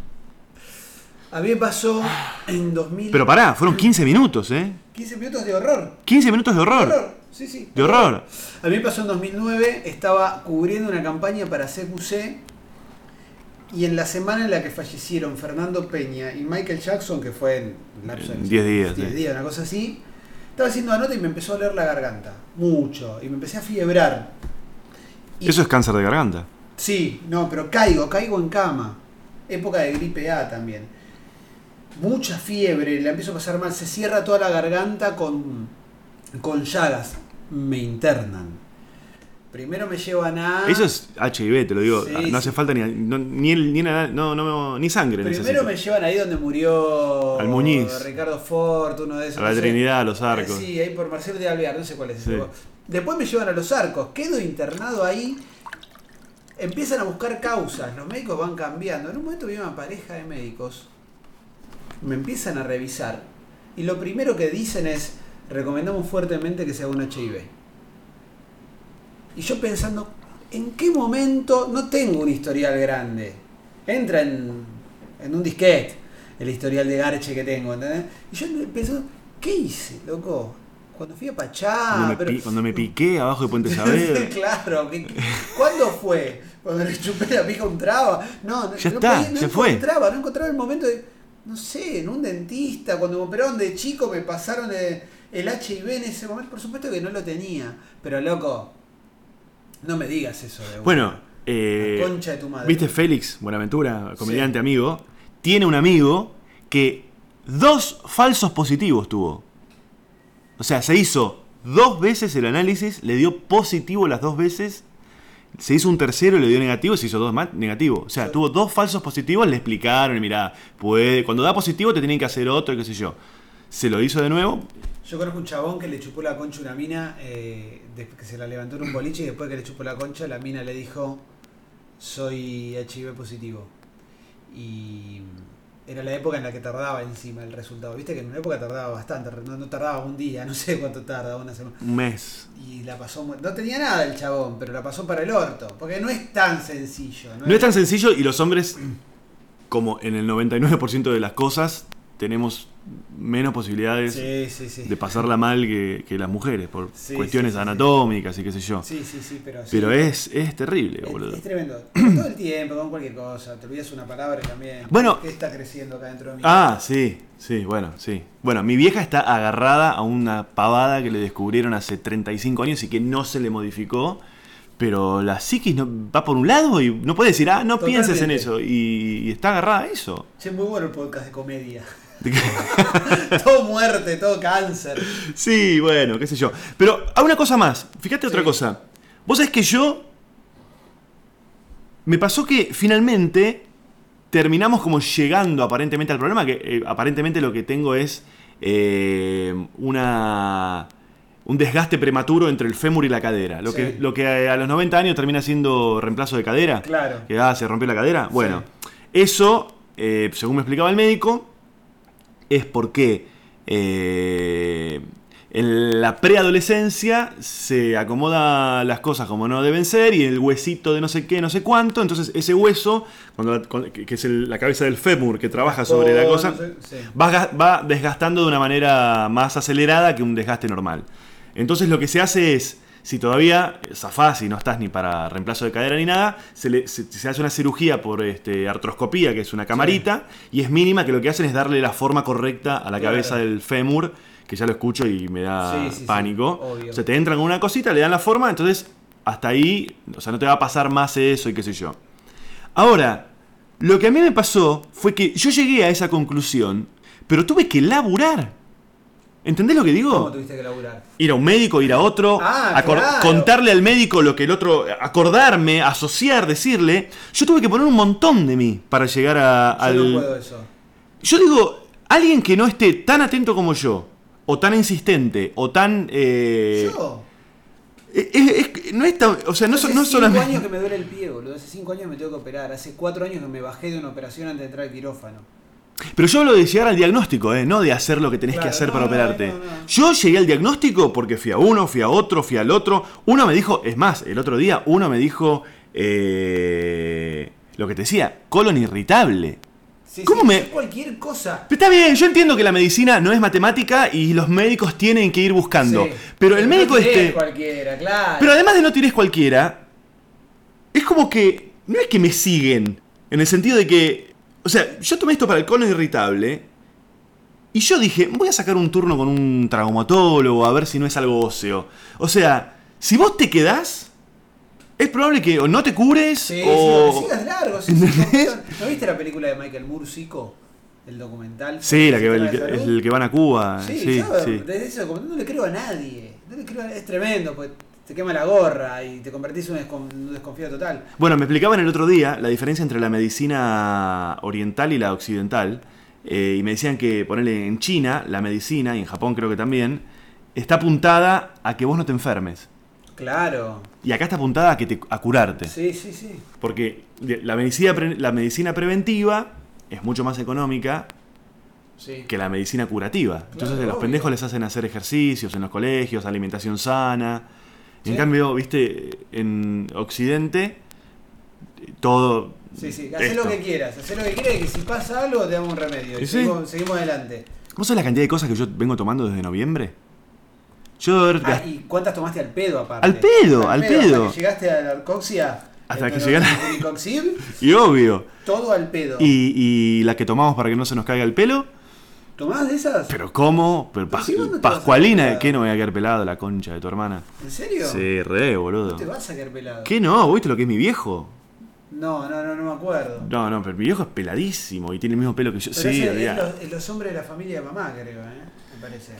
A mí me pasó en dos mil. Pero pará, fueron quince minutos, ¿eh? quince minutos de horror. quince minutos de horror. Horror, sí, sí. De horror. A mí me pasó en dos mil nueve, estaba cubriendo una campaña para C Q C y en la semana en la que fallecieron Fernando Peña y Michael Jackson, que fue en lapso de En diez días, diez sí. días, una cosa así, estaba haciendo una nota y me empezó a doler la garganta, mucho, y me empecé a fiebrar. Y- Eso es cáncer de garganta. Sí, no, pero caigo, caigo en cama. Época de gripe A también. Mucha fiebre, la empiezo a pasar mal, se cierra toda la garganta con, con llagas. Me internan. Primero me llevan a... Eso es H I V, te lo digo. Sí, no sí. hace falta ni, no, ni, el- ni, na- no, no, ni sangre. Primero necesito. me llevan ahí donde murió Al Muñiz. Ricardo Ford, uno de esos. A la no sé. Trinidad, a los Arcos. Sí, ahí por Marcelo de Alvear, no sé cuál es ese Sí. lugar. Después me llevan a los Arcos, quedo internado ahí. Empiezan a buscar causas, los médicos van cambiando. En un momento viene una pareja de médicos, me empiezan a revisar y lo primero que dicen es, recomendamos fuertemente que se haga un H I V. Y yo pensando, ¿en qué momento? No tengo un historial grande. Entra en, en un disquete el historial de Garche que tengo, ¿entendés? Y yo pensando, ¿qué hice, loco? Cuando fui a Pachá... Cuando, me, pero- pi- cuando me piqué abajo de Puente Saavedra. Claro, ¿qué- qué- ¿cuándo fue? Cuando le chupé la pija a un traba. No, no, Ya no está, podía- no se fue. encontraba, no encontraba el momento de, no sé, en un dentista, cuando me operaron de chico me pasaron el, el H I V en ese momento, por supuesto que no lo tenía, pero loco, no me digas eso de una. Bueno, eh, La concha de tu madre. ¿viste Félix Buenaventura, comediante Sí. amigo? Tiene un amigo que dos falsos positivos tuvo. O sea, se hizo dos veces el análisis, le dio positivo las dos veces, se hizo un tercero y le dio negativo, se hizo dos más negativo. O sea, Sí. tuvo dos falsos positivos, le explicaron, y mirá, puede, cuando da positivo te tienen que hacer otro, qué sé yo. Se lo hizo de nuevo. Yo conozco un chabón que le chupó la concha a una mina, eh, de- que se la levantó en un boliche y después que le chupó la concha, la mina le dijo, soy H I V positivo. Y era la época en la que tardaba encima el resultado. Viste que en una época tardaba bastante, no, no tardaba un día, no sé cuánto tarda, una semana. Un mes. Y la pasó, muy- no tenía nada el chabón, pero la pasó para el orto, porque no es tan sencillo. No es tan sencillo y los hombres, como en el noventa y nueve por ciento de las cosas, tenemos menos posibilidades Sí, sí, sí. de pasarla mal que, que las mujeres, por Sí, cuestiones sí, sí, sí. anatómicas y qué sé yo. Sí, sí, sí, pero sí. Pero es, es terrible, Es, boludo. es tremendo. Todo el tiempo, con cualquier cosa. Te olvidas una palabra y también. Bueno. ¿Qué está creciendo acá dentro de mí? Ah, sí, sí, bueno, sí. Bueno, mi vieja está agarrada a una pavada que le descubrieron hace treinta y cinco años y que no se le modificó. Pero la psiquis no, va por un lado y no puede decir, ah, no Totalmente. pienses en eso. Y, y está agarrada a eso. Che, muy bueno el podcast de comedia. Todo muerte, todo cáncer. Sí, bueno, qué sé yo. Pero hay una cosa más. Fíjate otra Sí. cosa. Vos sabés que yo... Me pasó que finalmente terminamos como llegando aparentemente al problema, que eh, aparentemente lo que tengo es eh, una... un desgaste prematuro entre el fémur y la cadera. Lo, Sí. que, lo que a los noventa años termina siendo reemplazo de cadera. Claro. Que ah, se rompió la cadera. Bueno, eso, eh, según me explicaba el médico, es porque eh, en la preadolescencia se acomoda las cosas como no deben ser y el huesito de no sé qué, no sé cuánto. Entonces ese hueso, cuando, cuando- que es el- la cabeza del fémur que trabaja sobre la Oh, cosa, no sé, sí. va, ga- va desgastando de una manera más acelerada que un desgaste normal. Entonces lo que se hace es, Si todavía zafás y no estás ni para reemplazo de cadera ni nada, se, le, se, se hace una cirugía por este, artroscopía, que es una camarita, sí. Y es mínima, que lo que hacen es darle la forma correcta a la claro. cabeza del fémur, que ya lo escucho y me da sí, sí, pánico. Sí, o sea, te entran con una cosita, le dan la forma, entonces hasta ahí, o sea, no te va a pasar más eso y qué sé yo. Ahora, lo que a mí me pasó fue que yo llegué a esa conclusión, pero tuve que laburar. ¿Entendés lo que digo? ¿Cómo tuviste que laburar? Ir a un médico, ir a otro, ah, acor- claro. contarle al médico lo que el otro, acordarme, asociar, decirle. Yo tuve que poner un montón de mí para llegar a, yo al... Yo no puedo eso. Yo digo, alguien que no esté tan atento como yo, o tan insistente, o tan... Eh... ¿Yo? Es, es, no es tan... O sea, no, hace no cinco solamente... años que me duele el pie, boludo. Hace cinco años me tengo que operar. Hace cuatro años que me bajé de una operación antes de entrar al quirófano. Pero yo hablo de llegar al diagnóstico, ¿eh? No de hacer lo que tenés claro, que hacer no, para no, operarte. no, no. Yo llegué al diagnóstico porque fui a uno, fui a otro, fui al otro. Uno me dijo, es más, el otro día uno me dijo eh, lo que te decía, colon irritable. Sí, ¿Cómo sí, me...? Cualquier cosa. Pero está bien, yo entiendo que la medicina no es matemática y los médicos tienen que ir buscando. Sí, pero el médico no este... cualquiera, claro. Pero además de no tirés cualquiera, es como que... No es que me siguen, en el sentido de que... O sea, yo tomé esto para el colon irritable y yo dije, voy a sacar un turno con un traumatólogo a ver si no es algo óseo. O sea, si vos te quedás, es probable que o no te cures sí, o... Sí, sigas largo. Sí, sí, ¿no viste la película de Michael Moore, Zico? El documental. Sí, la que, el, que, el que van a Cuba. Sí, sí, yo sí. desde ese documental no le creo a nadie. No le creo a... Es tremendo, pues te quema la gorra y te convertís en un, descon... un desconfío total. Bueno, me explicaban el otro día la diferencia entre la medicina oriental y la occidental. Eh, y me decían que, ponele, en China, la medicina, y en Japón creo que también, está apuntada a que vos no te enfermes. Claro. Y acá está apuntada a, que te, a curarte. Sí, sí, sí. Porque la medicina, pre, la medicina preventiva es mucho más económica sí. que la medicina curativa. Claro, Entonces a los obvio. pendejos les hacen hacer ejercicios en los colegios, alimentación sana. Sí. En cambio, viste, en Occidente, todo... Sí, sí, hacé lo que quieras, hacé lo que quieras y que si pasa algo te damos un remedio. Y ¿Sí? seguimos, seguimos adelante. ¿Vos sabés la cantidad de cosas que yo vengo tomando desde noviembre? Yo... Ah, ¿y cuántas tomaste al pedo aparte? Al pedo, al pedo. Hasta que llegaste a la Arcoxia. Hasta que llegaste a Unicoxib. Y obvio. Todo al pedo. ¿Y, y la que tomamos para que no se nos caiga el pelo? ¿Tomás de esas? ¿Pero cómo? Pero Pero pas- si vos no te Pascualina, ¿qué no me voy a quedar pelado? La concha de tu hermana. ¿En serio? Sí, re, boludo. No te vas a quedar pelado. ¿Qué no? ¿Viste lo que es mi viejo? No, no, no, no me acuerdo. No, no, pero mi viejo es peladísimo y tiene el mismo pelo que yo. Pero sí, ese es, olvidá. los, es los hombres de la familia de mamá, creo, ¿eh? Me parece.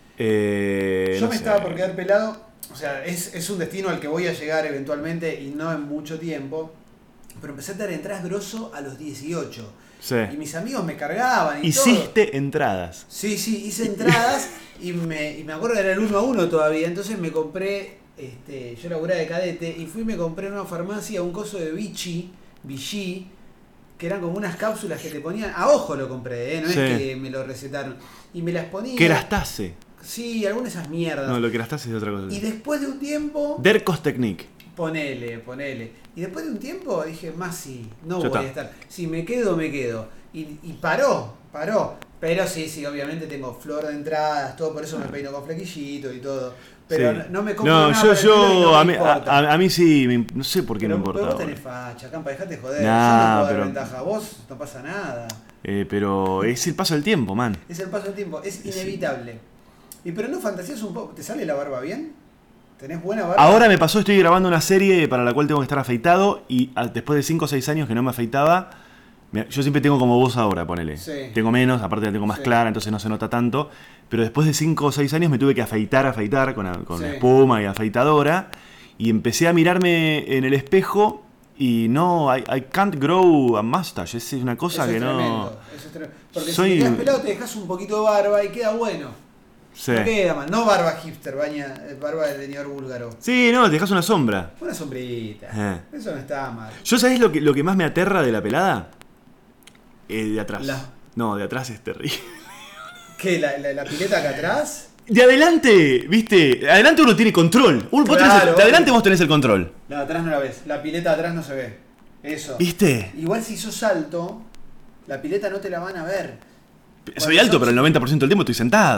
Eh, Yo no me sé. estaba por quedar pelado. O sea, es, es un destino al que voy a llegar eventualmente y no en mucho tiempo. Pero empecé a tener entradas grosso a los dieciocho. Sí. Y mis amigos me cargaban y Hiciste todo. entradas. Sí, sí, hice entradas y me, y me acuerdo que era el uno a uno todavía. Entonces me compré, este, yo laburaba de cadete y fui y me compré en una farmacia un coso de Vichy, Vichy, que eran como unas cápsulas que te ponían, a ojo lo compré, ¿eh? No Sí. es que me lo recetaron. Y me las ponía. ¿Qué erastase? Sí, algunas de esas mierdas. No, lo que erastase es otra cosa. Y después de un tiempo, Dercos Technique. ponele, ponele. Y después de un tiempo dije, más sí, no Ya voy está. a estar. Si me quedo, me quedo. Y, y paró, paró. Pero sí, sí, obviamente tengo flor de entradas, todo, por eso me peino con flequillito y todo. Pero Sí. no, no me compro No, nada yo, para el pelo y yo, no a, me mí, importa. a, a mí sí, me- no sé por qué pero, no importa. pero vos ahora. tenés facha, Campa, dejate joder. Nah, yo no puedo dar pero- ventaja. Vos no pasa nada. Eh, pero es el paso del tiempo, man. Es el paso del tiempo, es inevitable. Y pero no fantasías un poco. ¿Te sale la barba bien? ¿Tenés buena barba? Ahora me pasó, estoy grabando una serie para la cual tengo que estar afeitado y a- después de cinco o seis años que no me afeitaba, me- yo siempre tengo como vos ahora, ponele. Sí. Tengo menos, aparte la tengo más Sí. clara, entonces no se nota tanto. Pero después de cinco o seis años me tuve que afeitar, afeitar con, a- con Sí. espuma y afeitadora. Y empecé a mirarme en el espejo y no, I, I can't grow a mustache. Es una cosa Eso que es no... tremendo, eso es tremendo. Porque Soy- si te quedas pelado te dejas un poquito de barba y queda bueno. Sí. No queda mal. No barba hipster, baña, eh, barba del señor búlgaro. Sí, no, te dejas una sombra. Una sombrita. Eh. Eso no está mal. ¿Yo sabés lo que, lo que más me aterra de la pelada? Eh, de atrás. La- No, de atrás es terrible. ¿Qué? ¿La, la, la pileta acá atrás? De adelante, viste, de adelante uno tiene control. Uno- vos tenés el- Claro. de adelante vos tenés el control. No, atrás no la ves. La pileta atrás no se ve. Eso. ¿Viste? Igual si sos alto, la pileta no te la van a ver. Soy alto, pero el noventa por ciento del tiempo estoy sentado.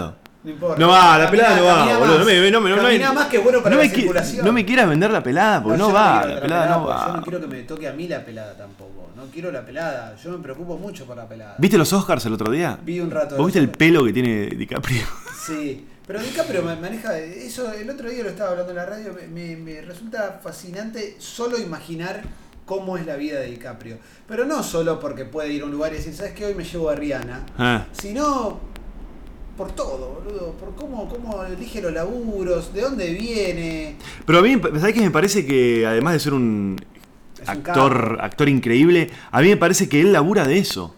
No importa. No va, la pelada no va, Camina boludo. No más. me, no me, no Camina me- más que bueno para no la me qui- circulación. No me quieras vender la pelada, porque no, yo va, quiero la pelada no porque Yo va. no quiero que me toque a mí la pelada tampoco. No quiero la pelada. Yo me preocupo mucho por la pelada. ¿Viste los Oscars el otro día? Vi un rato. de ¿Vos viste el eso. pelo que tiene DiCaprio? Sí. Pero DiCaprio me- maneja eso. El otro día lo estaba hablando en la radio. Me, me- me resulta fascinante solo imaginar cómo es la vida de DiCaprio. Pero no solo porque puede ir a un lugar y decir, ¿sabes qué? Hoy me llevo a Rihanna. Ah. Sino por todo, boludo. Por cómo, cómo elige los laburos, de dónde viene. Pero a mí, ¿sabés qué? Me parece que además de ser un Es un actor, capo. actor increíble, a mí me parece que él labura de eso.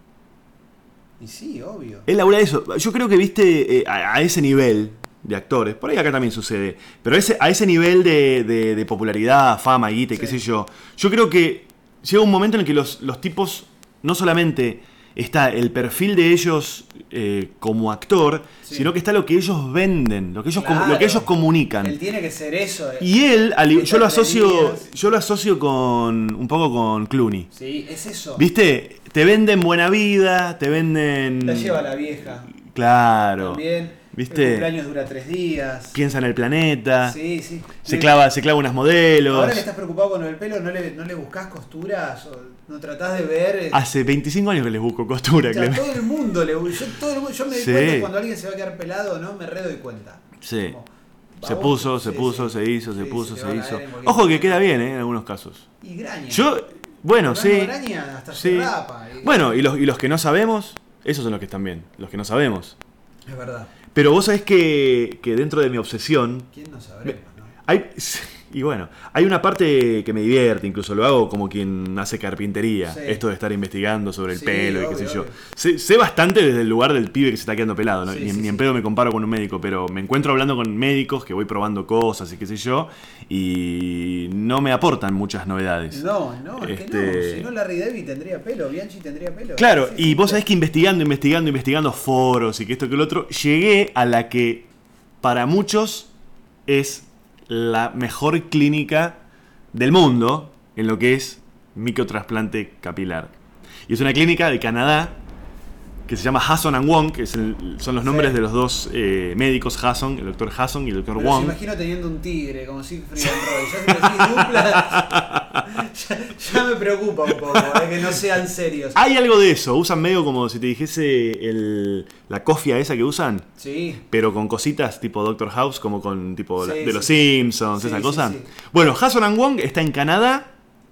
Y sí, obvio. Él labura de eso. Yo creo que viste eh, a, a ese nivel de actores, por ahí acá también sucede, pero ese, a ese nivel de, de- de popularidad, fama, guita, y qué Sí. sé yo, yo creo que llega un momento en el que los, los tipos, no solamente está el perfil de ellos eh, como actor, Sí. sino que está lo que ellos venden, lo que ellos, com- Claro. lo que ellos comunican. Él tiene que ser eso. eh. Y él, al- Estas yo lo asocio, teorías. yo lo asocio con un poco con Clooney. Sí, es eso. ¿Viste? Te venden buena vida, te venden. La lleva la vieja. Claro. También. ¿Viste? El cumpleaños dura tres días. Piensa en el planeta. Sí, sí. Se Me- clava, se clava unas modelos. Ahora que estás preocupado con el pelo, ¿no le, no le buscás costuras? O ¿no tratás de ver? eh, Hace veinticinco años que les busco costura, o sea, Clemente. todo el mundo le yo, todo el mundo- yo me doy Sí. cuenta cuando alguien se va a quedar pelado, ¿no? Me re doy cuenta. Sí. Como, Se vamos, puso, se sí, puso, sí. se hizo, se Sí, puso, te se va a hizo. caer en cualquier Ojo que momento. queda bien, ¿eh? En algunos casos. Y graña. Yo, bueno, Hablando sí. de graña, hasta sí. se rapa. y- Bueno, y los, y los que no sabemos, esos son los que están bien, los que no sabemos. Es verdad. Pero vos sabés que, que dentro de mi obsesión, ¿Quién no sabremos, no? hay, y bueno, hay una parte que me divierte, incluso lo hago como quien hace carpintería, Sí. esto de estar investigando sobre el Sí, pelo y obvio, qué sé yo. obvio. Sé, sé bastante desde el lugar del pibe que se está quedando pelado, ¿no? Sí, ni, sí, ni en sí. pedo me comparo con un médico, pero me encuentro hablando con médicos que voy probando cosas y qué sé yo, y no me aportan muchas novedades. No, no, es que no. Este- Si no, Larry David tendría pelo, Bianchi tendría pelo. Claro, Sí, y sí, vos sí. sabés que investigando, investigando, investigando foros y que esto que el otro, llegué a la que para muchos es la mejor clínica del mundo en lo que es microtrasplante capilar. Y es una clínica de Canadá que se llama Hasson and Wong, que es el- son los nombres Sí. de los dos eh, médicos, Hasson, el doctor Hasson y el doctor Pero Wong. se imagino teniendo un tigre como Siegfried and Roy. Ya que me decís dupla, ya, ya me preocupa un poco, eh, que no sean serios. Hay algo de eso, usan medio como si te dijese el- la cofia esa que usan. Sí, Pero con cositas tipo Doctor House, como con tipo la- Sí, de los sí. Simpsons, Sí, esa sí, cosa. sí. Bueno, Hasson and Wong está en Canadá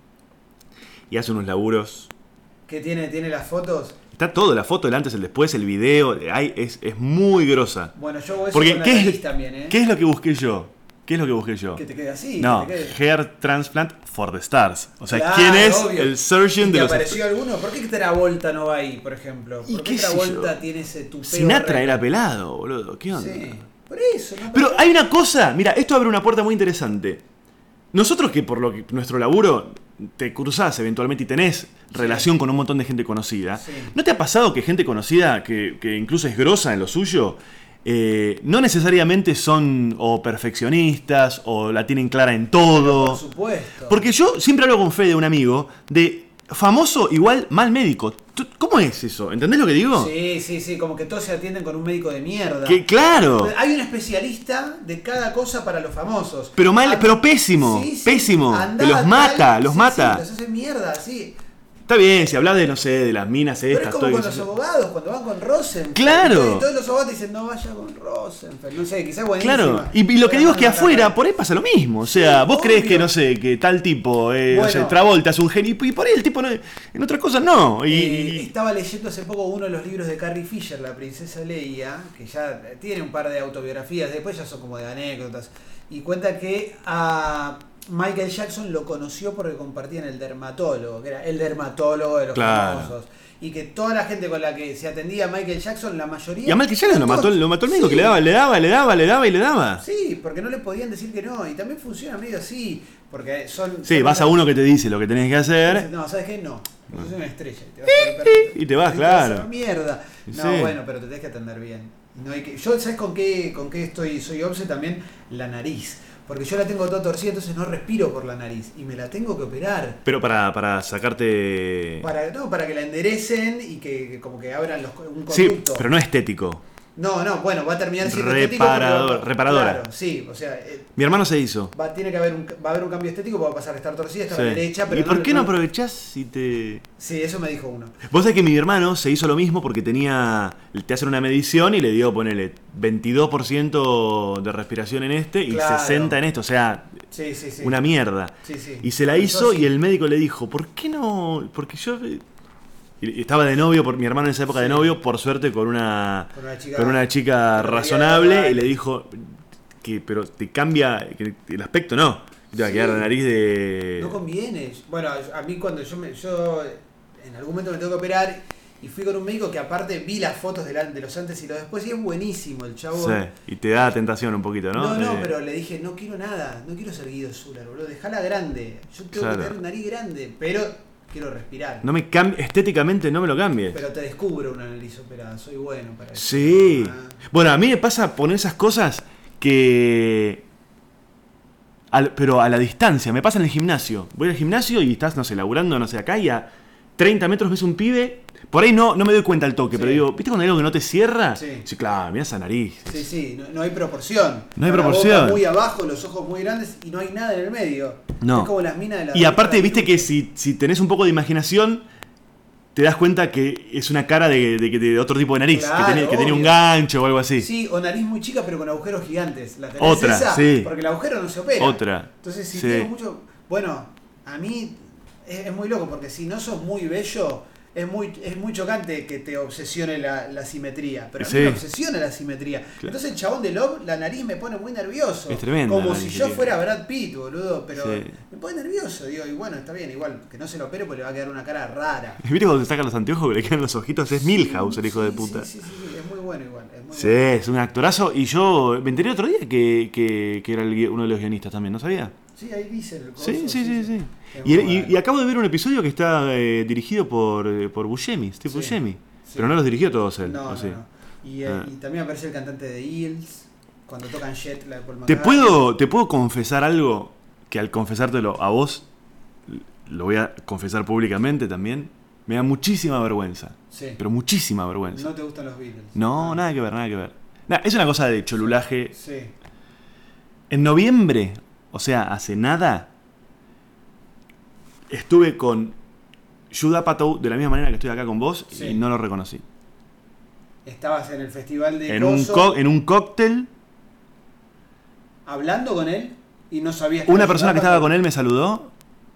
y hace unos laburos. que tiene, tiene las fotos. Está todo, la foto, el antes, el después, el video, hay, es, es muy grosa. Bueno, yo hago eso Porque, con la ¿qué nariz es, también, ¿eh? ¿qué es lo que busqué yo? ¿Qué es lo que busqué yo? Que te quede así. No, que te quede... Hair Transplant for the Stars. O sea, Claro, ¿quién es obvio. el surgeon ¿Y de te los... apareció alguno? ¿Por qué Travolta no va ahí, por ejemplo? ¿Y ¿Por qué qué sé Travolta yo? tiene ese tupeo? Sinatra horrendo? era pelado, boludo. ¿Qué onda? Sí, por eso, ¿no? Pero hay una cosa, mira, esto abre una puerta muy interesante. Nosotros que por lo que nuestro laburo te cruzás eventualmente y tenés relación con un montón de gente conocida, Sí. ¿no te ha pasado que gente conocida, que, que incluso es grosa en lo suyo, eh, no necesariamente son o perfeccionistas o la tienen clara en todo? Por supuesto. Porque yo siempre hablo con Fede, un amigo, de famoso igual mal médico. ¿Tú- ¿Cómo es eso? ¿Entendés lo que digo? Sí, sí, sí, como que todos se atienden con un médico de mierda. Que claro. Hay un especialista de cada cosa para los famosos. Pero mal, And- pero pésimo, Sí, sí, pésimo. andá Que los tal- mata, los sí, mata. Sí, los hace mierda, sí. Está bien, si hablas de, no sé, de las minas Pero es estas, como todo con eso. los abogados, cuando van con Rosenfeld. Claro. Y todos los abogados dicen, no vaya con Rosenfeld. No sé, quizás buenísima. Claro, y, y lo que Pero digo es que van a afuera, matar. por ahí pasa lo mismo. O sea, Sí, vos crees obvio. que, no sé, que tal tipo, eh, no sé, Bueno. Travolta es un genio, y por ahí el tipo no- en otras cosas no. Y, Eh, y- estaba leyendo hace poco uno de los libros de Carrie Fisher, la princesa Leia, que ya tiene un par de autobiografías, después ya son como de anécdotas, y cuenta que a Michael Jackson lo conoció porque compartían el dermatólogo, que era el dermatólogo de los Claro. famosos. Y que toda la gente con la que se atendía a Michael Jackson, la mayoría... y a Michael Jackson lo mató, lo mató el médico Sí. que le daba, le daba, le daba, le daba y le daba. Sí, porque no le podían decir que no. Y también funciona medio así, porque son... Sí, son vas a uno que te dice lo que tenés que hacer No, ¿sabes qué? No. Yo soy una estrella. Y te vas, a hacer- y te vas, y te vas a hacer claro. mierda. No, Sí. bueno, pero te tenés que atender bien. No hay que... Yo, ¿sabes con qué, con qué estoy soy obse también? La nariz. Porque yo la tengo toda torcida, entonces no respiro por la nariz. Y me la tengo que operar. Pero para, para sacarte... Para, no, para que la enderecen y que, que como que abran los, un Sí, conducto. pero no estético. No, no, bueno, va a terminar siendo Reparador- estético. Pero, reparadora. Claro, sí, o sea, eh, Mi hermano se hizo. va, tiene que haber un, va a haber un cambio estético, va a pasar a estar torcida, estar Sí. a la derecha, pero ¿Y por qué no aprovechás si te...? Sí, eso me dijo uno. Vos sabés que mi hermano se hizo lo mismo porque tenía... Te hacen una medición y le dio, ponele, veintidós por ciento de respiración en este y Claro. sesenta en esto. O sea, Sí, sí, sí. una mierda. Sí, sí. Y se la hizo Entonces, y el médico le dijo, ¿por qué no...? Porque yo... Y estaba de novio, por mi hermano en esa época Sí. de novio, por suerte con una, Con una chica- con una chica pero razonable, veía- y le dijo que pero te cambia, que el aspecto no, te va a Sí. quedar la nariz de... No conviene. Bueno, a mí cuando yo me, yo en algún momento me tengo que operar y fui con un médico que aparte vi las fotos de, la- de los antes y los después y es buenísimo el chavo. Sí, y te da tentación un poquito, ¿no? No, no, Eh, pero le dije, no quiero nada, no quiero ser Guido Zuller, boludo, dejala grande. Yo tengo Claro. que tener nariz grande, pero quiero respirar. No me cambie, estéticamente no me lo cambies. Pero te descubro una nariz operada, soy bueno para eso. Sí. Ah. Bueno, a mí me pasa poner esas cosas que... al- pero a la distancia, me pasa en el gimnasio. Voy al gimnasio y estás, no sé, laburando, no sé, acá y a treinta metros ves un pibe. Por ahí no, no me doy cuenta al toque, Sí. pero digo, ¿viste cuando hay algo que no te cierra? Sí. claro, mirá esa nariz. Sí, sí, no, no hay proporción. No hay Con la proporción. boca muy abajo, los ojos muy grandes y no hay nada en el medio. No. Es como las minas de la Y aparte, de viste que si, si tenés un poco de imaginación, te das cuenta que es una cara de, de, de otro tipo de nariz, Claro, que, tiene, que tiene un obvio. gancho o algo así. Sí, o nariz muy chica pero con agujeros gigantes. ¿La tenés Otra, esa? sí. Porque el agujero no se opera. Otra. Entonces, si Sí. tienes mucho... Bueno, a mí es, es muy loco porque si no sos muy bello, es muy, es muy chocante que te obsesione la, la simetría. Pero a mí Sí. me obsesiona la simetría. Entonces el chabón de Love, la nariz me pone muy nervioso. Es tremenda Como la si nariz que yo tiene. fuera Brad Pitt, boludo. Pero Sí. me pone nervioso, digo. Y bueno, está bien, igual que no se lo opere porque le va a quedar una cara rara. ¿Viste cuando te sacan los anteojos que le quedan los ojitos? Es Milhouse, el hijo de Sí, puta. Sí, sí, sí, sí, es muy bueno igual. Es muy Sí, bueno. es un actorazo. Y yo me enteré otro día que, que, que era el gui- uno de los guionistas también, ¿no sabía? Sí, ahí dice el coso, Sí, sí, sí, sí. Es Y, muy y- bueno. y acabo de ver un episodio que está eh, dirigido por, eh, por Buscemi, Steve Sí, Buscemi. sí. Pero no los dirigió todos él. No, ¿o no, sí? no. Y, eh, Ah. y también aparece el cantante de Eels cuando tocan Jet, la de Paul ¿Te McCartney. puedo, ¿Te puedo confesar algo que al confesártelo a vos, lo voy a confesar públicamente también? Me da muchísima vergüenza. Sí. Pero muchísima vergüenza. No te gustan los Beatles. No, Ah. nada que ver, nada que ver. Nah, es una cosa de cholulaje. Sí. En noviembre, o sea, hace nada, estuve con Judd Apatow de la misma manera que estoy acá con vos Sí. y no lo reconocí. Estabas en el festival de En un, Coso, co- en un cóctel, hablando con él y no sabías que una era persona que Judd estaba Apatow. con él me saludó.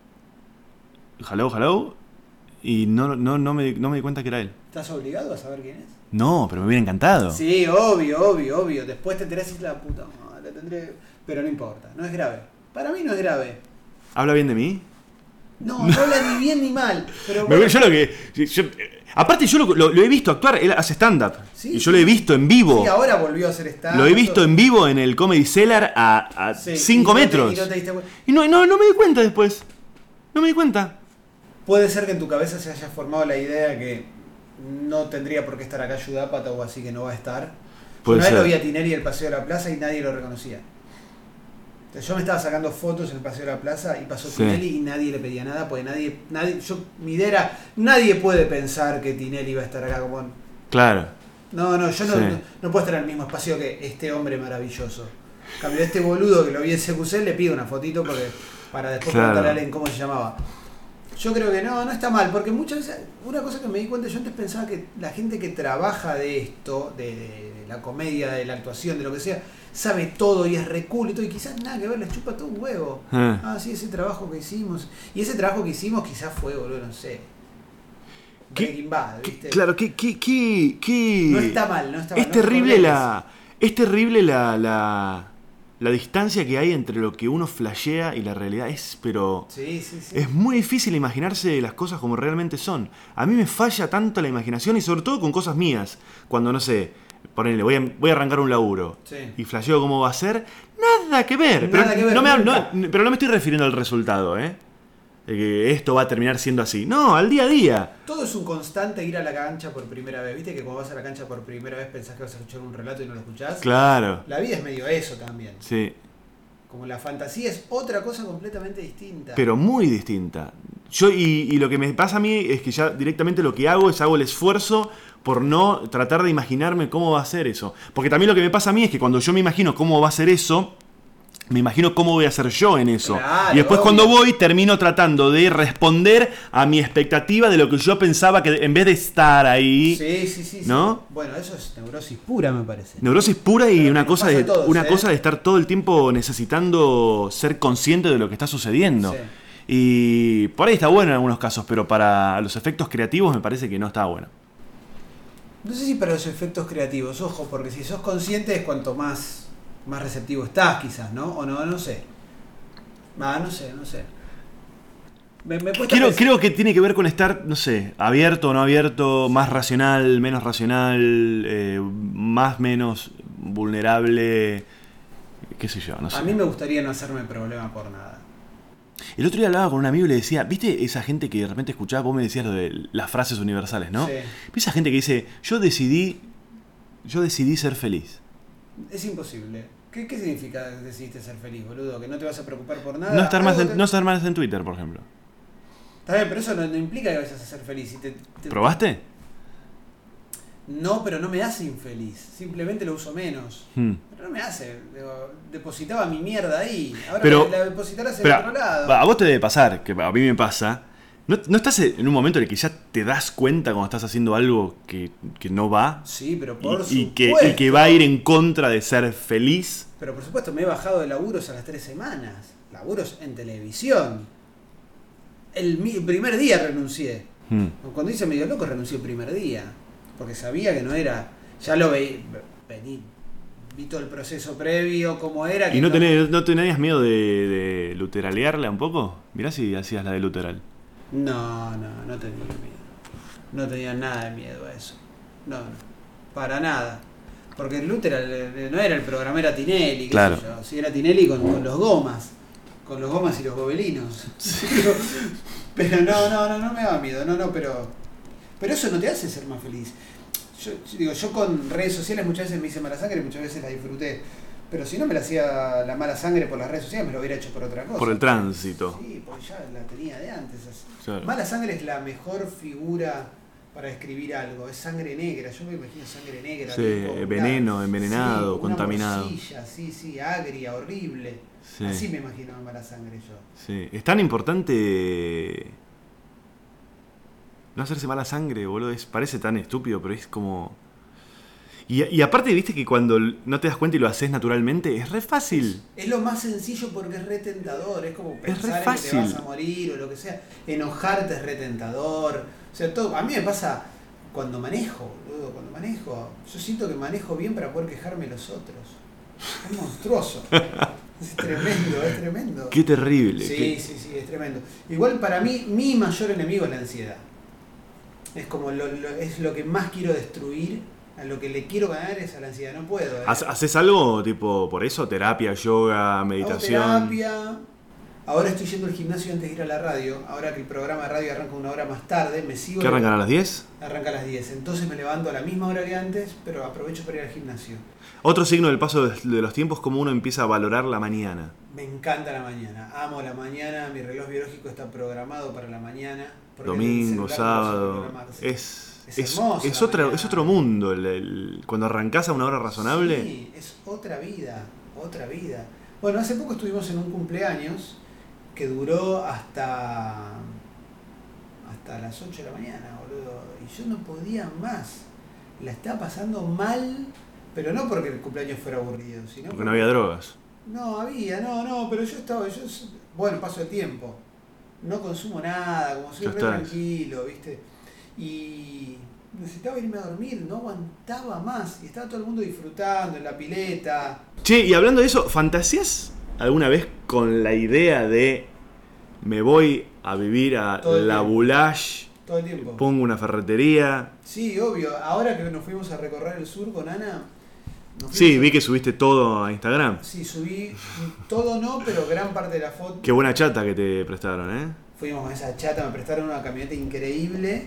Hello, hello. Y no, no, no, me, no me di cuenta que era él. ¿Estás obligado a saber quién es? No, pero me hubiera encantado. Sí, obvio, obvio, obvio. Después te enterás y dices, la puta madre, tendré... Pero no importa, no es grave. Para mí no es grave. ¿Habla bien de mí? No, no habla ni bien ni mal. Pero Me- bueno, yo lo que. yo- aparte, yo lo, lo- lo he visto actuar, él hace stand-up. Sí, y yo sí. lo he visto en vivo. sí, ahora volvió a hacer stand. Lo he visto en vivo en el Comedy Cellar a Sí, cinco y no te- metros. y no te diste cuenta. Y no, no, no me di cuenta después. No me di cuenta. Puede ser que en tu cabeza se haya formado la idea que no tendría por qué estar acá Judd Apatow o así que no va a estar. Puede Una vez ser. lo vi a Tinelli en el Paseo de la Plaza y nadie lo reconocía. Entonces yo me estaba sacando fotos en el Paseo de la Plaza y pasó Sí. Tinelli y nadie le pedía nada, porque nadie, nadie, yo, mi idea era, nadie puede pensar que Tinelli iba a estar acá como... Claro. No, no, yo no, Sí. no, no puedo estar en el mismo espacio que este hombre maravilloso. En cambio, este boludo que lo vi en C Q C le pido una fotito porque para después Claro. preguntarle a alguien cómo se llamaba. Yo creo que no, no está mal, porque muchas veces, una cosa que me di cuenta, yo antes pensaba que la gente que trabaja de esto, de, de- de la comedia, de la actuación, de lo que sea, sabe todo y es re cool y todo, y quizás nada que ver, les chupa todo un huevo. Eh. Ah, sí, ese trabajo que hicimos. Y ese trabajo que hicimos quizás fue, boludo, no sé. ¿Qué- Breaking Bad, ¿Qué- ¿viste? claro, ¿qué, qué, qué, qué- No está mal, no está mal. Es no te terrible problemes. la. Es terrible la, la. La distancia que hay entre lo que uno flashea y la realidad. Es, pero. Sí, sí, sí. Es muy difícil imaginarse las cosas como realmente son. A mí me falla tanto la imaginación y sobre todo con cosas mías. Cuando, no sé, ponele, voy a, voy a arrancar un laburo Sí. y flasheo cómo va a ser. Nada que ver. Nada pero, que ver, no me, hab- nunca. no- pero no me estoy refiriendo al resultado, ¿eh? De que esto va a terminar siendo así. No, al día a día. Todo es un constante ir a la cancha por primera vez. ¿Viste que cuando vas a la cancha por primera vez pensás que vas a escuchar un relato y no lo escuchás? Claro. La vida es medio eso también. Sí. Como la fantasía es otra cosa completamente distinta. Pero muy distinta. Yo, y, y lo que me pasa a mí es que ya directamente lo que hago es hago el esfuerzo por no tratar de imaginarme cómo va a ser eso. Porque también lo que me pasa a mí es que cuando yo me imagino cómo va a ser eso, me imagino cómo voy a ser yo en eso. Claro, y después obvio. cuando voy termino tratando de responder a mi expectativa de lo que yo pensaba que en vez de estar ahí. Sí, sí, sí. ¿No? Sí. Bueno, eso es neurosis pura, me parece. Neurosis pura y Pero una nos cosa pasa de a todos, una ¿eh? cosa de estar todo el tiempo necesitando ser consciente de lo que está sucediendo. Sí. Y por ahí está bueno en algunos casos, pero para los efectos creativos me parece que no está bueno. No sé si para los efectos creativos, ojo, porque si sos consciente es cuanto más, más receptivo estás, quizás, ¿no? O no, no sé. Ah, no sé, no sé. Me, me he puesto a Creo, pensar- creo que tiene que ver con estar, no sé, abierto o no abierto, más racional, menos racional, eh, más menos vulnerable, qué sé yo, no sé. A mí me gustaría no hacerme problema por nada. El otro día hablaba con un amigo y le decía, ¿viste esa gente que de repente escuchaba? Vos me decías lo de las frases universales, ¿no? Sí. ¿Viste esa gente que dice, yo decidí, yo decidí ser feliz? Es imposible. ¿Qué, qué significa que decidiste ser feliz, boludo? ¿Que no te vas a preocupar por nada? No estar, más Algo en, te- no estar más en Twitter, por ejemplo. Está bien, pero eso no, no implica que vayas a ser feliz. Si te- te- ¿Probaste? No, pero no me hace infeliz. Simplemente lo uso menos. Hmm. Pero no me hace. Digo, depositaba mi mierda ahí. Ahora Pero- la depositarás en Pero otro lado. a vos te debe pasar, que a mí me pasa. ¿No, no estás en un momento en el que ya te das cuenta cuando estás haciendo algo que, que no va? Sí, pero por Y, y que, supuesto. y que va a ir en contra de ser feliz. Pero por supuesto, me he bajado de laburos a las tres semanas. Laburos en televisión. El, mi- el primer día renuncié. Hmm. Cuando hice Medio Loco renuncié el primer día. Porque sabía que no era. Ya lo veí. Vení. Vi todo el proceso previo, cómo era. que ¿Y no tenés, no tenías miedo de, de luteralearla un poco? Mirá si hacías la de luteral. No, no, no tenía miedo. No tenía nada de miedo a eso. No, no. Para nada. Porque el Luther era- no era el programa, era Tinelli. qué Claro. sé yo. Sí, era Tinelli con, con los gomas. Con los gomas y los gobelinos. Pero, pero no, no, no, no me daba miedo. No, no, pero. Pero eso no te hace ser más feliz. Yo, yo digo, yo con redes sociales muchas veces me hice mala sangre y muchas veces la disfruté. Pero si no me la hacía la mala sangre por las redes sociales, me lo hubiera hecho por otra cosa. Por el tránsito. Sí, porque ya la tenía de antes. así. Claro. Mala sangre es la mejor figura para describir algo. Es sangre negra. Yo me imagino sangre negra. Sí, bien coagulada. veneno, envenenado, Sí, una contaminado. morcilla, sí, sí, agria, horrible. Sí. Así me imagino mala sangre yo. Sí. Es tan importante no hacerse mala sangre, boludo. Es, parece tan estúpido, pero es como... Y, y aparte, viste que cuando no te das cuenta y lo haces naturalmente, es re fácil. Es lo más sencillo porque es retentador. Es como Es pensar re en que fácil. te vas a morir o lo que sea. Enojarte es retentador. O sea, todo. A mí me pasa cuando manejo, boludo. Cuando manejo. Yo siento que manejo bien para poder quejarme de los otros. Es monstruoso. Es tremendo, es tremendo. Qué terrible. Sí, qué- sí, sí, es tremendo. Igual para mí, mi mayor enemigo es la ansiedad. Es como lo, lo- es lo que más quiero destruir. A lo que le quiero ganar es a la ansiedad. No puedo. ¿eh? ¿Hace- ¿Haces algo tipo por eso? ¿Terapia, yoga, Hago meditación? terapia. Ahora estoy yendo al gimnasio antes de ir a la radio. Ahora que el programa de radio arranca una hora más tarde, me sigo. ¿Qué arrancan a las diez? Arranca a las diez. Entonces me levanto a la misma hora que antes, pero aprovecho para ir al gimnasio. Otro signo del paso de de los tiempos, como uno empieza a valorar la mañana. Me encanta la mañana. Amo la mañana. Mi reloj biológico está programado para la mañana. porque el Domingo, celular no lo sé sábado. programar, sí. Es, Es es, hermoso es la otro, mañana. es otro mundo. El- el- cuando arrancás a una hora razonable. Sí, es otra vida, otra vida. Bueno, hace poco estuvimos en un cumpleaños que duró hasta hasta las ocho de la mañana, boludo. Y yo no podía más. La estaba pasando mal, pero no porque el cumpleaños fuera aburrido, sino Porque no había drogas. No, había, no, no, pero yo estaba, yo, bueno, paso el tiempo. No consumo nada, como soy Ya re estás. tranquilo, ¿viste? Y necesitaba irme a dormir, no aguantaba más. Y estaba todo el mundo disfrutando en la pileta. Che, y hablando de eso, ¿fantasías alguna vez con la idea de me voy a vivir a Todo el La tiempo. Boulash, Todo el tiempo. pongo una ferretería? Sí, obvio. Ahora que nos fuimos a recorrer el sur con Ana. nos Sí, fuimos a- vi que subiste todo a Instagram. Sí, subí todo no, pero gran parte de la foto. Qué buena chata que te prestaron, ¿eh? Fuimos con esa chata, me prestaron una camioneta increíble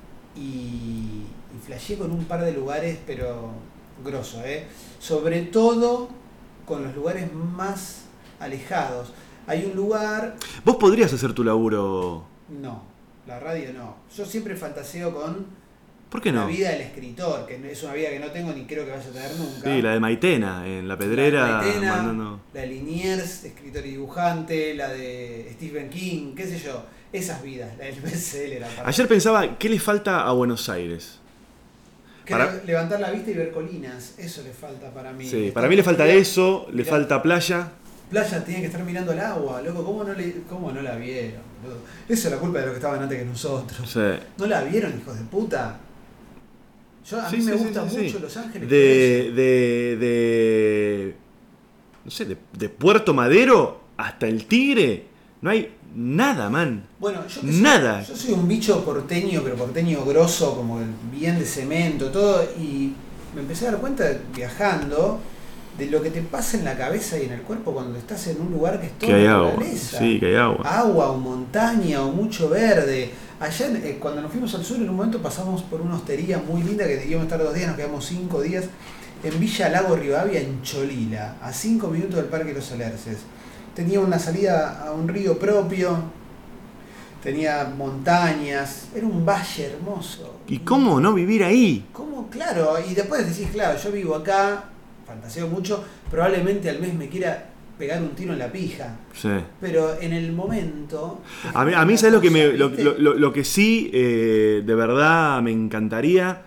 y, y flasheé con un par de lugares, pero grosso, ¿eh? Sobre todo con los lugares más alejados. Hay un lugar... Vos podrías hacer tu laburo No, la radio no. Yo siempre fantaseo con ¿Por qué no? la vida del escritor, que es una vida que no tengo ni creo que vaya a tener nunca. Sí, la de Maitena, en La Pedrera, La de Maitena, mandando... la de Liniers, escritor y dibujante, la de Stephen King, qué sé yo. Esas vidas, la del bestseller. aparte. Ayer pensaba, ¿qué le falta a Buenos Aires? Que para- le- levantar la vista y ver colinas, eso le falta para mí. Sí, Estar para mí le falta mirando- eso, le mirá, falta playa. Playa tiene que estar mirando el agua, loco, ¿cómo no, le, cómo no la vieron? Boludo? Eso es la culpa de los que estaban antes que nosotros. Sí. ¿No la vieron, hijos de puta? Yo, a Sí, mí me sí, sí, gusta sí, mucho sí. Los Ángeles. por De, eso. de, de, no sé, de, de Puerto Madero hasta el Tigre, no hay nada, man. Bueno, yo, que soy, Nada. yo soy un bicho porteño, pero porteño grosso, como el bien de cemento, todo, y me empecé a dar cuenta viajando de lo que te pasa en la cabeza y en el cuerpo cuando estás en un lugar que es todo Que hay agua. naturaleza. Sí, que hay agua. Agua o montaña o mucho verde. Allá en- eh, cuando nos fuimos al sur en un momento pasamos por una hostería muy linda que íbamos a estar dos días, nos quedamos cinco días en Villa Lago Rivadavia en Cholila, a cinco minutos del Parque Los Alerces. Tenía una salida a un río propio, tenía montañas, era un valle hermoso. ¿Y cómo no vivir ahí? ¿Cómo? Claro, y después decís, claro, yo vivo acá, fantaseo mucho, probablemente al mes me quiera pegar un tiro en la pija. Sí. Pero en el momento... A mí, a mí ¿sabes lo que, me, lo, ¿viste? lo- lo- lo que sí eh, de verdad me encantaría?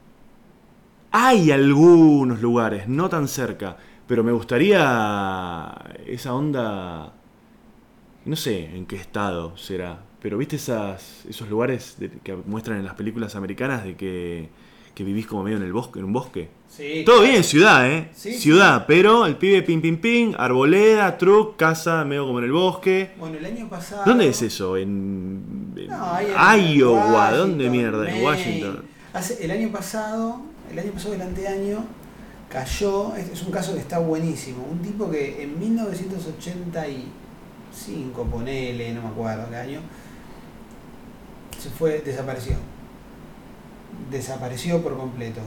Hay algunos lugares, no tan cerca, pero me gustaría esa onda, no sé en qué estado será, pero viste esas, esos lugares de- que muestran en las películas americanas de que, que vivís como medio en el bosque, en un bosque. Sí, Todo claro. bien, ciudad, ¿eh? Sí, ciudad, pero el pibe pim pim pim, arboleda, truck, casa, medio como en el bosque. Bueno, el año pasado... ¿Dónde es eso? ¿En, en No, ahí en Iowa? Washington, ¿Dónde mierda? En Maine. Washington. Hace, el año pasado, el año pasado, el anteaño, cayó, es, es un caso que está buenísimo, un tipo que en mil novecientos ochenta y cinco, ponele, no me acuerdo qué año, se fue, desapareció. Desapareció por completo.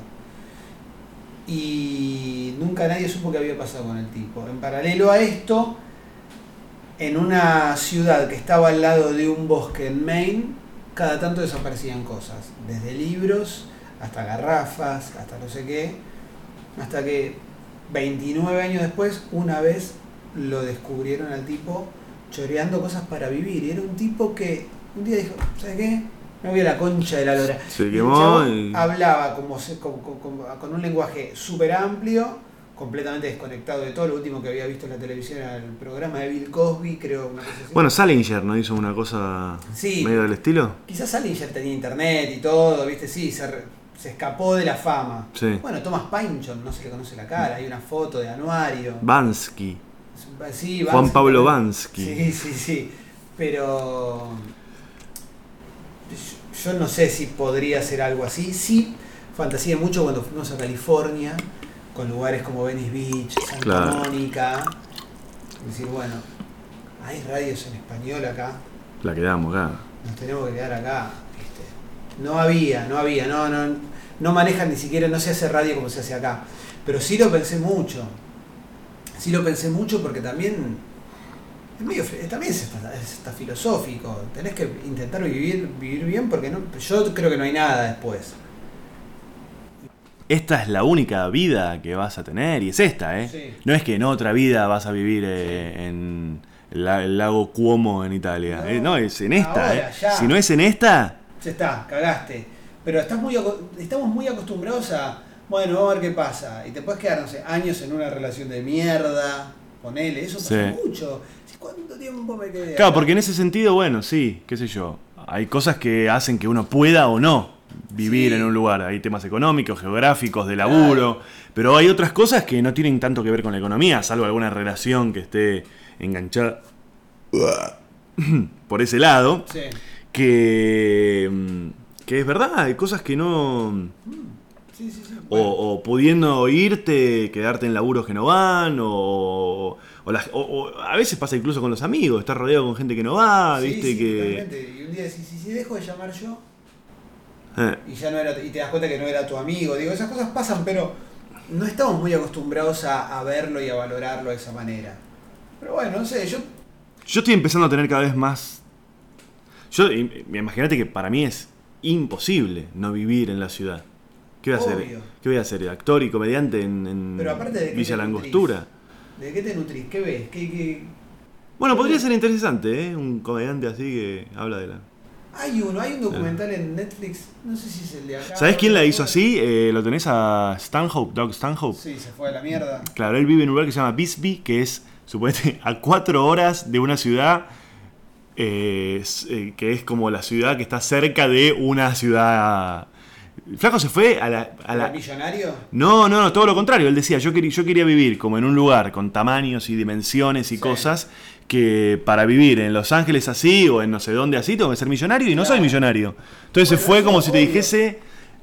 Y nunca nadie supo qué había pasado con el tipo. En paralelo a esto, en una ciudad que estaba al lado de un bosque en Maine, cada tanto desaparecían cosas, desde libros hasta garrafas, hasta no sé qué, hasta que veintinueve años después, una vez lo descubrieron al tipo choreando cosas para vivir. Y era un tipo que un día dijo, ¿sabes qué? Me voy a la concha de la lora. Se Y el quemó chabón y- hablaba como se- con, con- con- con un lenguaje súper amplio, completamente desconectado de todo. Lo último que había visto en la televisión era el programa de Bill Cosby, creo, una cosa así. Bueno, Salinger no hizo una cosa Sí. medio del estilo. Quizás Salinger tenía internet y todo, ¿viste? Sí, se, re- se escapó de la fama. Sí. Bueno, Thomas Pynchon, no se le conoce la cara, hay una foto de anuario. Bansky. Sí, Juan Bansky Pablo también. Bansky. Sí, sí, sí. Pero yo no sé si podría ser algo así. Sí, fantaseé mucho cuando fuimos a California, con lugares como Venice Beach, Santa Claro. Mónica. Decir, bueno, hay radios en español acá, La quedamos acá. nos tenemos que quedar acá. ¿Viste? No había, no había, no, no, no manejan ni siquiera, no se hace radio como se hace acá. Pero sí lo pensé mucho. Sí lo pensé mucho porque también es medio, también es hasta, es hasta filosófico. Tenés que intentar vivir, vivir bien porque no, yo creo que no hay nada después. Esta es la única vida que vas a tener y es esta, ¿eh? Sí. No es que en otra vida vas a vivir eh, en la- el lago Cuomo en Italia. No, Eh, No, es en esta, ahora, ¿eh? ya. Si no es en esta, Ya está, cagaste. Pero estás muy, aco- estamos muy acostumbrados a, bueno, vamos a ver qué pasa. Y te puedes quedar, no sé, años en una relación de mierda. Ponele, eso pasa Sí. mucho. ¿Cuánto tiempo me quedé? claro, acá? porque en ese sentido, bueno, sí, qué sé yo. Hay cosas que hacen que uno pueda o no vivir Sí. en un lugar. Hay temas económicos, geográficos, de laburo. Claro. Pero hay otras cosas que no tienen tanto que ver con la economía, salvo alguna relación que esté enganchada por ese lado. Sí. Que, mm, que es verdad, hay cosas que no... Sí, sí, sí. O, Bueno, o pudiendo irte, quedarte en laburos que no van, o, o, las- o- o a veces pasa incluso con los amigos, estar rodeado con gente que no va, sí, viste sí, que... totalmente. Y un día decís, ¿y si dejo de llamar yo? Eh, Y ya no era, y te das cuenta que no era tu amigo. Digo, esas cosas pasan, pero no estamos muy acostumbrados a, a verlo y a valorarlo de esa manera. Pero bueno, no sé, yo... yo estoy empezando a tener cada vez más... Yo, im- imagínate que para mí es imposible no vivir en la ciudad. ¿Qué voy a hacer? Obvio. ¿Qué voy a hacer? ¿Actor y comediante en, en Pero aparte de qué Villa te Langostura? ¿De qué te nutrís? ¿Qué ves? ¿Qué, qué... Bueno, podría ser interesante, ¿eh? Un comediante así que habla de la... Hay uno, hay un documental en Netflix, no sé si es el de acá. ¿Sabés quién la o- hizo así? Eh, lo tenés a Stanhope, Doug Stanhope. Sí, se fue a la mierda. Claro, él vive en un lugar que se llama Bisbee, que es, suponete, a cuatro horas de una ciudad, eh, es, eh, que es como la ciudad que está cerca de una ciudad... El flaco se fue a la... A ¿Era la... millonario? No, no, no, todo lo contrario. Él decía, yo quería, yo quería vivir como en un lugar con tamaños y dimensiones y Sí. cosas que para vivir en Los Ángeles así o en no sé dónde así tengo que ser millonario y no Claro. soy millonario. Entonces se Bueno, fue eso como si te obvio. dijese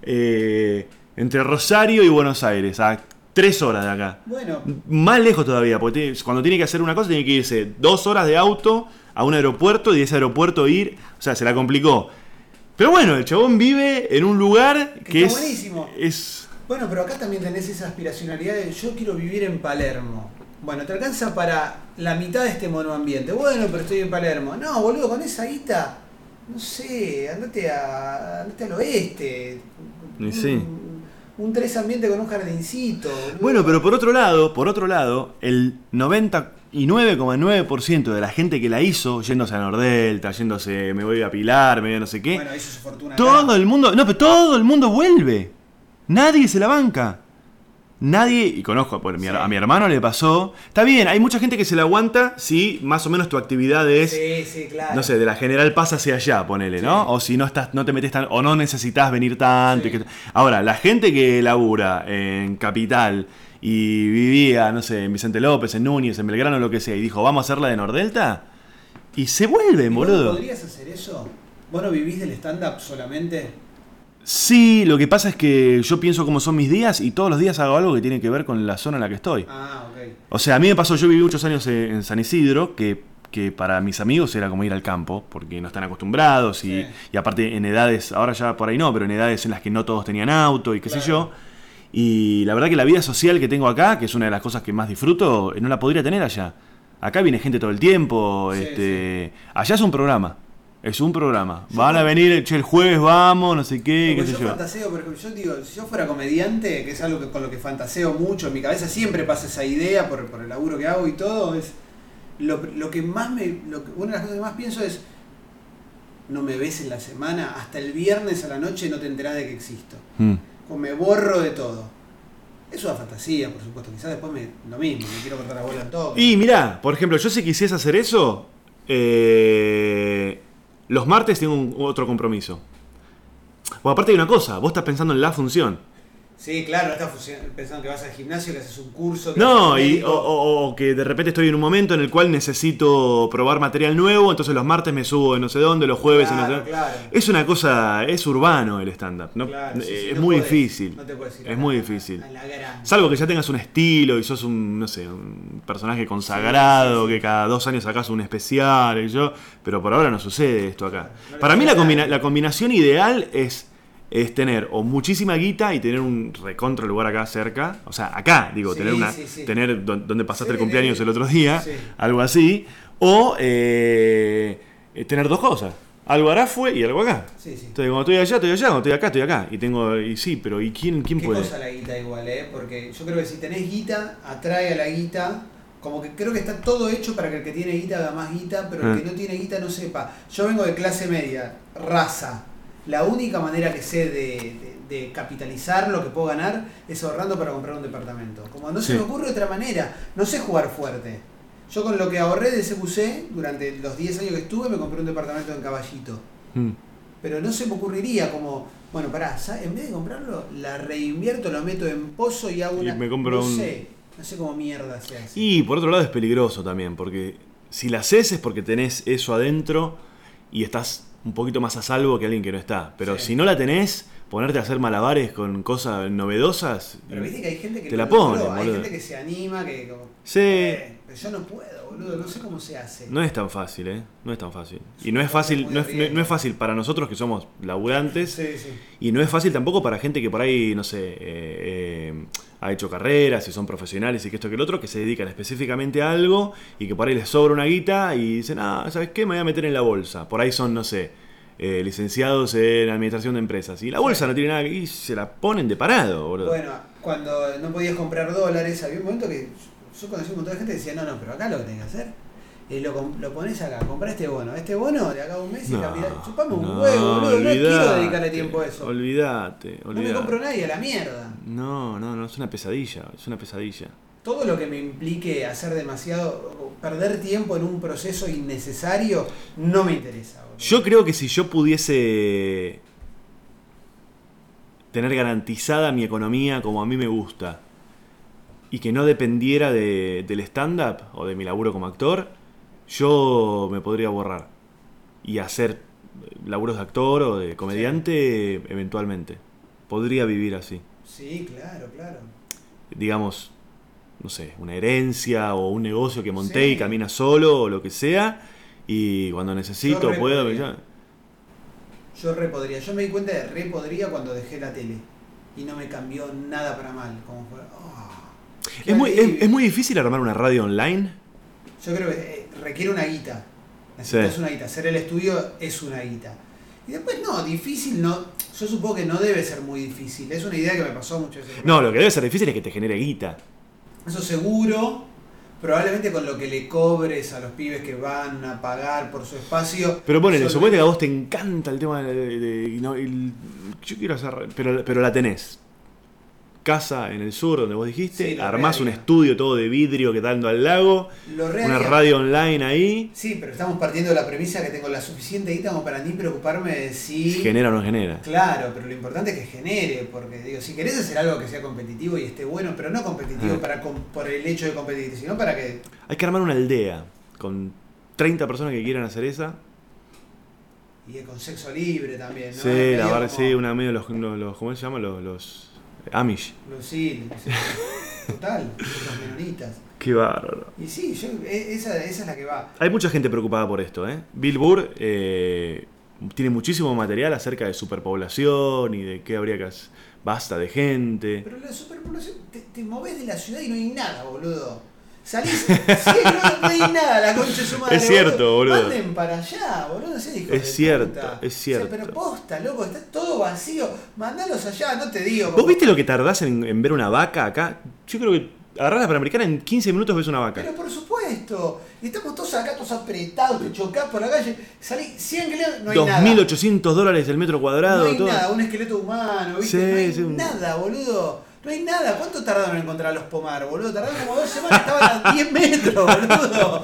eh, entre Rosario y Buenos Aires, a tres horas de acá. Bueno, Más lejos todavía, porque tiene- cuando tiene que hacer una cosa tiene que irse dos horas de auto a un aeropuerto y de ese aeropuerto ir, o sea, se la complicó. Pero bueno, el chabón vive en un lugar que Está es, buenísimo. es... bueno, pero acá también tenés esa aspiracionalidad de yo quiero vivir en Palermo. Bueno, te alcanza para la mitad de este monoambiente. Bueno, pero estoy en Palermo. No, boludo, con esa guita, no sé, andate, a, andate al oeste. Y Un, sí. un tres ambiente con un jardincito. boludo. Bueno, pero por otro lado, por otro lado, el noventa y nueve coma nueve por ciento de la gente que la hizo, yéndose a Nordelta, yéndose, me voy a Pilar, me voy a no sé qué, Bueno, hizo su fortuna. todo acá. el mundo, no, pero todo el mundo vuelve. Nadie se la banca. Nadie, y conozco, bueno, mi- Sí. a mi hermano le pasó. Está bien, hay mucha gente que se la aguanta si más o menos tu actividad es, Sí, sí, claro. no sé, de la General Paz hacia allá, ponele, ¿no? Sí. O si no estás, no te metes tan, o no necesitas venir tanto. Sí. y que- Ahora, la gente que labura en Capital y vivía, no sé, en Vicente López, en Núñez, en Belgrano, lo que sea, y dijo, vamos a hacerla de Nordelta, y se vuelven, ¿Y vos boludo. ¿Podrías hacer eso? ¿Vos no vivís del stand-up solamente? Sí, lo que pasa es que yo pienso cómo son mis días y todos los días hago algo que tiene que ver con la zona en la que estoy. Ah, ok. O sea, a mí me pasó, yo viví muchos años en en San Isidro, que, que para mis amigos era como ir al campo, porque no están acostumbrados y, Sí. y aparte en edades, ahora ya por ahí no, pero en edades en las que no todos tenían auto y qué sé Claro. yo. Y la verdad que la vida social que tengo acá, que es una de las cosas que más disfruto, no la podría tener allá. Acá viene gente todo el tiempo, Sí, este, allá es un programa. Es un programa. Van a venir, che, el jueves vamos, no sé qué, qué Porque sé yo yo. fantaseo, porque yo digo, si yo fuera comediante, que es algo que, con lo que fantaseo mucho, en mi cabeza siempre pasa esa idea por, por el laburo que hago y todo, es lo, lo que más me, lo que- una de las cosas que más pienso es, no me ves en la semana, hasta el viernes a la noche no te enterás de que existo. Mm. O me borro de todo. Es una fantasía, por supuesto, quizás después me, lo mismo, me quiero cortar la bola en todo. Y mirá, por ejemplo, yo si quisiese hacer eso, eh, los martes tengo un, otro compromiso. O aparte hay una cosa, vos estás pensando en la función. Sí, claro, no estás funcionando- pensando que vas al gimnasio, que haces un curso. Que No, vas al y, médico. o, o- o que de repente estoy en un momento en el cual necesito probar material nuevo, entonces los martes me subo en no sé dónde, los jueves en no sé Claro, dónde. claro. Es una cosa, es urbano el stand-up, ¿no? Claro, sí, Eh, sí, es no muy podés, difícil. no te puedes ir es a muy la- difícil. a la gran. Salvo que ya tengas un estilo y sos un, no sé, un personaje consagrado, Sí, sí, sí. que cada dos años sacás un especial y yo, pero por ahora no sucede esto acá. No le Para mí pasa la, a combina- nadie. la combinación ideal es, es tener o muchísima guita y tener un recontra lugar acá cerca, o sea, acá, digo, Sí, tener una sí, sí. tener do- donde pasaste Sí, el cumpleaños sí. el otro día, Sí. algo así, o eh, eh, tener dos cosas, algo hará fue y algo acá. Sí, sí. Entonces, cuando estoy allá, estoy allá, cuando estoy acá, estoy acá. Y tengo, y sí, pero ¿y quién, quién Qué puede? cosa la guita igual, ¿eh? Porque yo creo que si tenés guita, atrae a la guita. Como que creo que está todo hecho para que el que tiene guita haga más guita, pero el Ah. que no tiene guita no sepa. Yo vengo de clase media, raza. La única manera que sé de, de- de capitalizar lo que puedo ganar es ahorrando para comprar un departamento. Como no se Sí. me ocurre otra manera, no sé jugar fuerte. Yo con lo que ahorré de C Q C, durante los diez años que estuve, me compré un departamento en Caballito. Mm. Pero no se me ocurriría como, bueno, pará, ¿sabes? En vez de comprarlo, la reinvierto, lo meto en pozo y hago Y una... me compro no un- sé, no sé cómo mierda se hace. Y por otro lado es peligroso también, porque si la haces es porque tenés eso adentro y estás un poquito más a salvo que alguien que no está. Pero Sí. si no la tenés, ponerte a hacer malabares con cosas novedosas. Pero viste que hay gente que te lo la pone, logró, hay boludo. gente que se anima, que como, Sí. eh, pero yo no puedo, boludo, no sé cómo se hace. No es tan fácil, ¿eh? No es tan fácil. Y Es no es una fácil, cosa no muy es, no- riesgo. no es fácil para nosotros que somos laburantes. Sí, sí. Y no es fácil tampoco para gente que por ahí, no sé, eh, eh, ha hecho carreras y son profesionales y que esto que el otro, que se dedican específicamente a algo y que por ahí les sobra una guita y dicen, ah, ¿sabes qué? Me voy a meter en la bolsa. Por ahí son, no sé, eh, licenciados en administración de empresas. Y la bolsa Sí. no tiene nada que... Y se la ponen de parado, boludo. Bueno, cuando no podías comprar dólares, había un momento que yo conocí un montón de gente que decía, no, no, pero acá lo que tenés que hacer es lo, com- lo pones acá, comprá este bono. Este bono de acá a un mes y No, cambiá. Chupame un no, huevo, boludo. No quiero olvidate, dedicarle tiempo a eso. Olvídate, No me olvídate. compro nadie a la mierda. No, no, no, es una pesadilla, es una pesadilla. Todo lo que me implique hacer demasiado, o perder tiempo en un proceso innecesario, no me interesa. Boludo. Yo creo que si yo pudiese tener garantizada mi economía como a mí me gusta y que no dependiera de, del stand-up o de mi laburo como actor, yo me podría borrar y hacer laburos de actor o de comediante eventualmente. Podría vivir así. Sí, claro, claro. Digamos, no sé, una herencia o un negocio que monté Sí. y camina solo o lo que sea, y cuando necesito Yo re puedo... podría. ya- Yo re podría. Yo me di cuenta de re podría cuando dejé la tele. Y no me cambió nada para mal. Como fue, oh, qué Es muy, es, alivio. es muy difícil armar una radio online. Yo creo que eh, requiere una guita. Necesitas Sí. una guita. Hacer el estudio es una guita. Y después no, difícil no. Yo supongo que no debe ser muy difícil. Es una idea que me pasó muchas veces. No, lo que debe ser difícil es que te genere guita. Eso seguro. Probablemente con lo que le cobres a los pibes que van a pagar por su espacio. Pero ponele, Solo- suponete que a vos te encanta el tema de... de- de- no, el- yo quiero hacer... Pero, pero la tenés. Casa en el sur, donde vos dijiste. Sí, lo armás un reharía. estudio todo de vidrio que dando al lago. Lo re Una haría. radio online ahí. Sí, pero estamos partiendo de la premisa que tengo la suficiente guita como para ni preocuparme de si... Si genera o no genera. Claro, pero lo importante es que genere, porque digo, si querés hacer algo que sea competitivo y esté bueno, pero no competitivo Ah. para com- por el hecho de competir, sino para que... Hay que armar una aldea con treinta personas que quieran hacer esa. Y con sexo libre también, ¿no? Sí, Medio la verdad, como- sí, una medio los, los, los- ¿cómo se llama? Los, los Amish. Los- Sí, sí, total, los menonitas. Qué bárbaro. Y sí, yo, e- esa, esa es la que va. Hay mucha gente preocupada por esto, ¿eh? Bill Burr eh, tiene muchísimo material acerca de superpoblación y de qué habría que hacer. Basta de gente. Pero la superpoblación, te, te movés de la ciudad y no hay nada, boludo. Salís, sí, no, no hay nada, la concha de su madre. Es cierto, boludo. Manden para allá, boludo, no sé, hijo Es de cierto, puta. es cierto. O sea, pero posta, loco, está todo vacío. Mandalos allá, no te digo. ¿Vos como- viste lo que tardás en, en ver una vaca acá? Yo creo que agarrás la Panamericana en quince minutos ves una vaca. Pero por supuesto. Y estamos todos acá, todos apretados, te chocás por la calle, salís cien kilómetros, no hay nada. dos mil ochocientos dólares el metro cuadrado. No hay todo. nada, un esqueleto humano, ¿viste? Sí, no hay sí, un- nada, boludo. No hay nada. ¿Cuánto tardaron en encontrar a los Pomar, boludo? Tardaron como dos semanas, estaban a diez metros, boludo.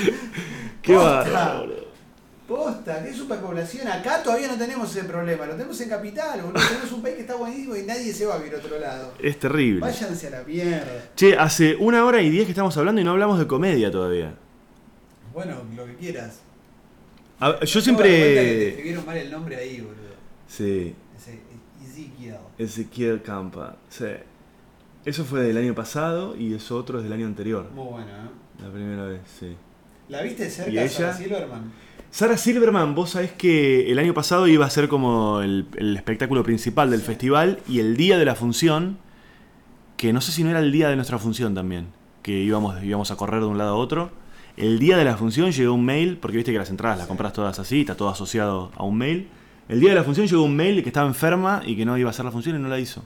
Qué Posta. bárbaro, boludo. Posta, qué superpoblación. Acá todavía no tenemos ese problema. Lo tenemos en Capital, boludo. Tenemos un país que está buenísimo y nadie se va a vivir a otro lado. Es terrible. Váyanse a la mierda. Che, hace una hora y diez que estamos hablando y no hablamos de comedia todavía. Bueno, lo que quieras. A- yo Me acabo de dar cuenta que te siempre... escribieron mal el nombre ahí, boludo. Sí, Ese Ezequiel. Ezequiel Campa. Sí. Eso fue del año pasado y eso otro es del año anterior. Muy bueno, ¿eh? La primera vez, sí. ¿La viste de cerca ¿Y a ella? Sarah Silverman? Sarah Silverman, vos sabés que el año pasado iba a ser como el, el espectáculo principal del Sí. festival y el día de la función, que no sé si no era el día de nuestra función también, que íbamos, íbamos a correr de un lado a otro. El día de la función llegó un mail, porque viste que las entradas las Sí. compras todas así, está todo asociado a un mail. El día de la función llegó un mail de que estaba enferma y que no iba a hacer la función y no la hizo.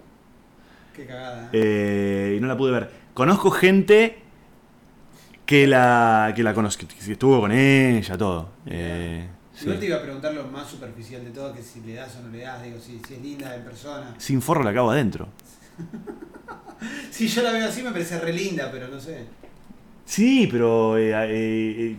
Qué cagada. ¿eh? Eh, y no la pude ver. Conozco gente que la que la conozco, que estuvo con ella, todo. Eh, sí. Yo te iba a preguntar lo más superficial de todo, que si le das o no le das, digo, si, si es linda en persona. Sin forro la acabo adentro. Si yo la veo así me parece re linda, pero no sé. Sí, pero eh, eh, eh,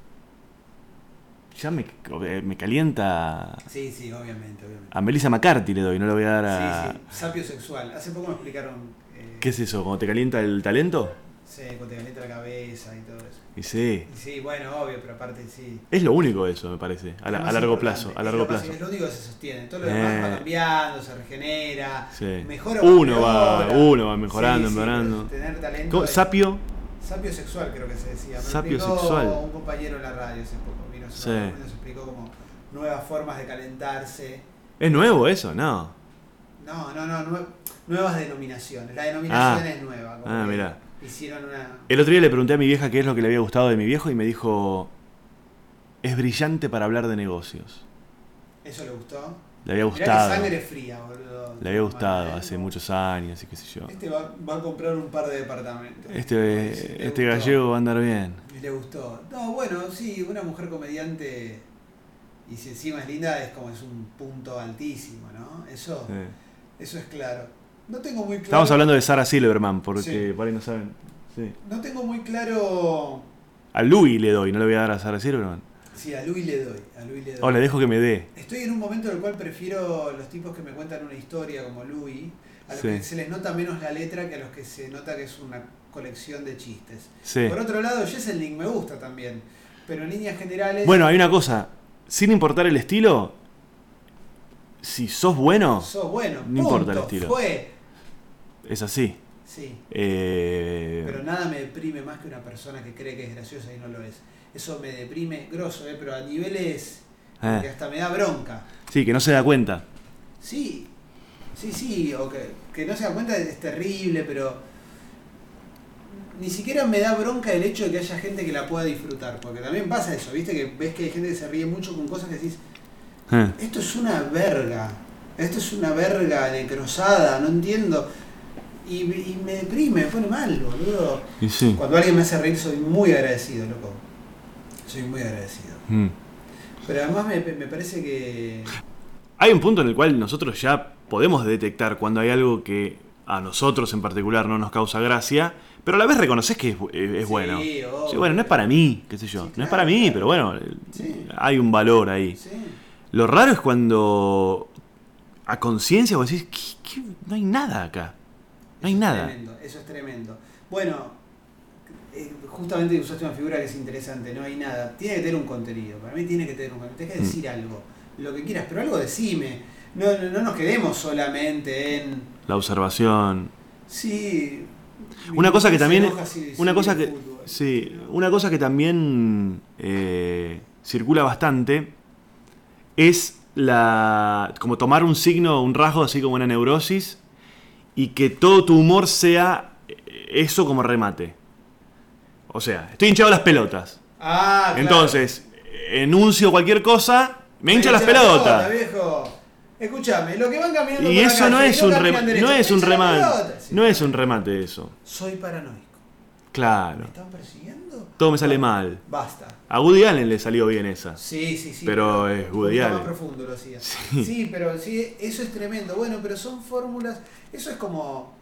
ya me, eh, me calienta. Sí, sí, obviamente, obviamente. A Melissa McCarthy le doy, no le voy a dar a... Sí, sí, sapio sexual. Hace poco me explicaron. Eh, ¿Qué es eso? ¿Cómo te calienta el talento? Sí, cuando te calienta la cabeza y todo eso. Y sí. Y sí, bueno, obvio, pero aparte sí. Es lo único eso, me parece. A, la- Lo a más largo importante. plazo. A Es largo lo más- plazo. Es lo único que se sostiene. Todo lo demás Eh. va cambiando, se regenera. Sí. Mejora o Uno va, empeora. uno va mejorando, Sí, sí, empeorando. pero tener talento. ¿Cómo? es- Sapio. Sapio sexual creo que se decía. Me lo Sapio explicó sexual. un compañero en la radio hace poco. Vino Sí. nos explicó como nuevas formas de calentarse. ¿Es nuevo eso? No. No, no, no, nue- nuevas denominaciones. La denominación Ah. es nueva. como Ah, que mirá. Hicieron una... El otro día le pregunté a mi vieja qué es lo que le había gustado de mi viejo y me dijo, es brillante para hablar de negocios. ¿Eso le gustó? Le había Mirá gustado. que sangre fría, boludo. Le había gustado Mamá, hace ¿eh? muchos años y qué sé yo. Este va, va a comprar un par de departamentos. Sí, Este, le este gustó. gallego va a andar bien. Y le gustó. No, bueno, sí, una mujer comediante y si encima es linda es como es un punto altísimo, ¿no? Eso, Sí. eso es claro. No tengo muy claro. Estamos hablando de Sarah Silverman, porque Sí. por ahí no saben. Sí. No tengo muy claro. A Louis le doy, no le voy a dar a Sarah Silverman. Sí, a Luis le doy, a Luis le doy. O le dejo que me dé. Estoy en un momento en el cual prefiero los tipos que me cuentan una historia como Louis, a los Sí. que se les nota menos la letra que a los que se nota que es una colección de chistes. Sí. Por otro lado, Jesselnik me gusta también, pero en líneas generales... Bueno, hay una cosa. Sin importar el estilo, si sos bueno, sos bueno, no importa el punto, estilo. fue. es así. Sí, Eh, pero nada me deprime más que una persona que cree que es graciosa y no lo es. Eso me deprime grosso, ¿eh? Pero a niveles eh, que hasta me da bronca. Sí, que no se da cuenta. Sí, sí, sí, o que, que no se da cuenta es terrible, pero ni siquiera me da bronca el hecho de que haya gente que la pueda disfrutar, porque también pasa eso, viste que ves que hay gente que se ríe mucho con cosas que decís, Eh, esto es una verga, esto es una verga necrosada, no entiendo, y, y me deprime, me pone mal, boludo. y sí. Cuando alguien me hace reír soy muy agradecido, loco, soy muy agradecido. Mm. Pero además me, me parece que... Hay un punto en el cual nosotros ya podemos detectar cuando hay algo que a nosotros en particular no nos causa gracia, pero a la vez reconoces que es, bu- es- es Sí, bueno. obvio. Sí, bueno, no es para mí, qué sé yo. Sí, no es claro, para mí, claro. pero bueno, Sí. hay un valor ahí. Sí. Lo raro es cuando a conciencia vos decís, "¿Qué- qué? No hay nada acá. No hay Eso es nada. Tremendo, eso es tremendo. Bueno, eh, justamente usaste una figura que es interesante, no hay nada. Tiene que tener un contenido, para mí tiene que tener un contenido. Tienes que Mm. decir algo, lo que quieras, pero algo decime. No, no, no nos quedemos solamente en... La observación. Sí... Una cosa que se también, enoja si- una si cosa ve que, fútbol. sí, una cosa que también eh, circula bastante es la, como tomar un signo, un rasgo así como una neurosis y que todo tu humor sea eso como remate. O sea, estoy hinchado las pelotas. Ah, claro. Entonces, enuncio cualquier cosa, me hincha las hincha la pelotas. pelota, viejo. Escúchame, lo que van caminando Y por la eso no calle, es no un caminan remate, derecho, no es me un hincha la remate, pelota. Sí, no es un remate eso. Soy paranoico. ¿Me Claro, están persiguiendo? todo me sale Bueno, mal. Basta. A Woody Allen le salió bien esa. Sí, sí, sí. Pero es un Woody poquito Allen. más profundo lo hacía. Sí. Sí. pero sí, eso es tremendo. Bueno, pero son fórmulas. Eso es como.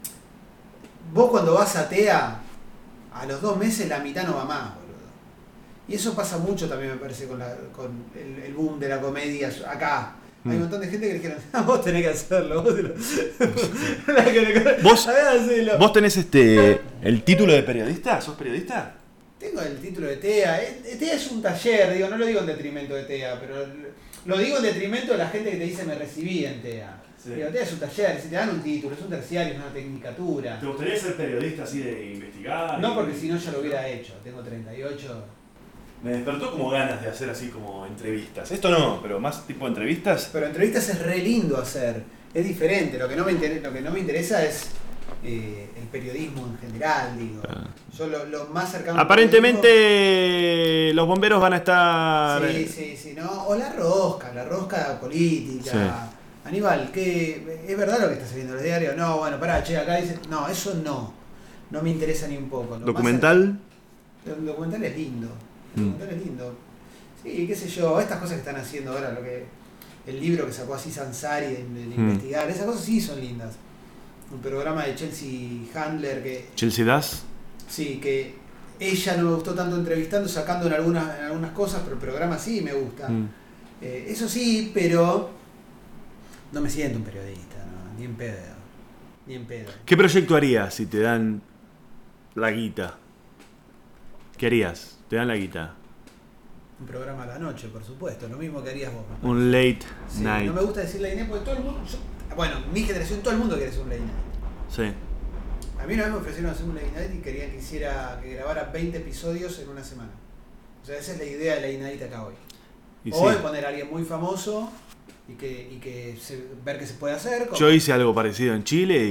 Vos cuando vas a T E A, a los dos meses la mitad no va más, boludo. Y eso pasa mucho también, me parece, con, la, con el, el boom de la comedia acá. Hay un Mm. montón de gente que le dijeron, "Ah, vos tenés que hacerlo, vos, te lo- La que le- Vos- A ver, hacelo". ¿Vos tenés este el título de periodista? ¿Sos periodista? Tengo el título de T E A. Eh, T E A es un taller, digo, no lo digo en detrimento de T E A, pero lo digo en detrimento de la gente que te dice me recibí en T E A. Sí. Digo, T E A es un taller, si te dan un título, es un terciario, es una tecnicatura. gustaría ser periodista así de investigar? No porque si no ya lo hubiera hecho, tengo treinta y ocho. Me despertó como ganas de hacer así como entrevistas. Esto no, pero más tipo entrevistas. Pero entrevistas es re lindo hacer, es diferente, lo que no me interesa, lo que no me interesa es eh, el periodismo en general, digo. Ah. Yo lo, lo más cercano al Aparentemente los bomberos van a estar... periodismo- Sí, sí, sí, ¿no? O la rosca, la rosca política. Sí. Aníbal, ¿qué, ¿es verdad lo que está saliendo en los diarios? No, bueno, pará, che, acá dice... No, eso no. No me interesa ni un poco. Lo más ¿Documental? cerca- El documental es lindo. El Mm. documental es lindo. Sí, qué sé yo, estas cosas que están haciendo ahora, lo que el libro que sacó así Sansari de, de Mm. investigar, esas cosas sí son lindas. Un programa de Chelsea Handler que ¿Chelsea Das? sí, que ella no me gustó tanto entrevistando, sacando en algunas, en algunas cosas, pero el programa sí me gusta. Mm. Eh, eso sí, pero no me siento un periodista, ¿no? Ni en pedo. Ni en pedo. ¿Qué proyecto harías si te dan la guita? ¿Qué harías? Te dan la guita. Un programa a la noche, por supuesto, lo mismo que harías vos. Un late Sí, night. no me gusta decir late night porque todo el mundo, yo- bueno, mi generación, todo el mundo quiere hacer un late night. Sí. A mí una vez me ofrecieron hacer un late night y querían que hiciera, que grabara veinte episodios en una semana. O sea, esa es la idea de late night acá hoy. Y O de sí. poner a alguien muy famoso y que, y que se, ver qué se puede hacer. Como... Yo hice algo parecido en Chile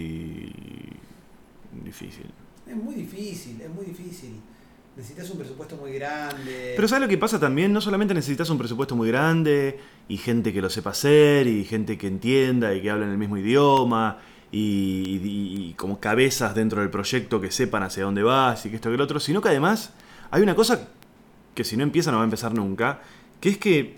y... difícil. Es muy difícil, es muy difícil. Necesitas un presupuesto muy grande. Pero ¿sabes lo que pasa también? No solamente necesitas un presupuesto muy grande y gente que lo sepa hacer y gente que entienda y que hable en el mismo idioma y, y, y como cabezas dentro del proyecto que sepan hacia dónde vas y que esto que lo otro, sino que además hay una cosa que si no empieza no va a empezar nunca, que es que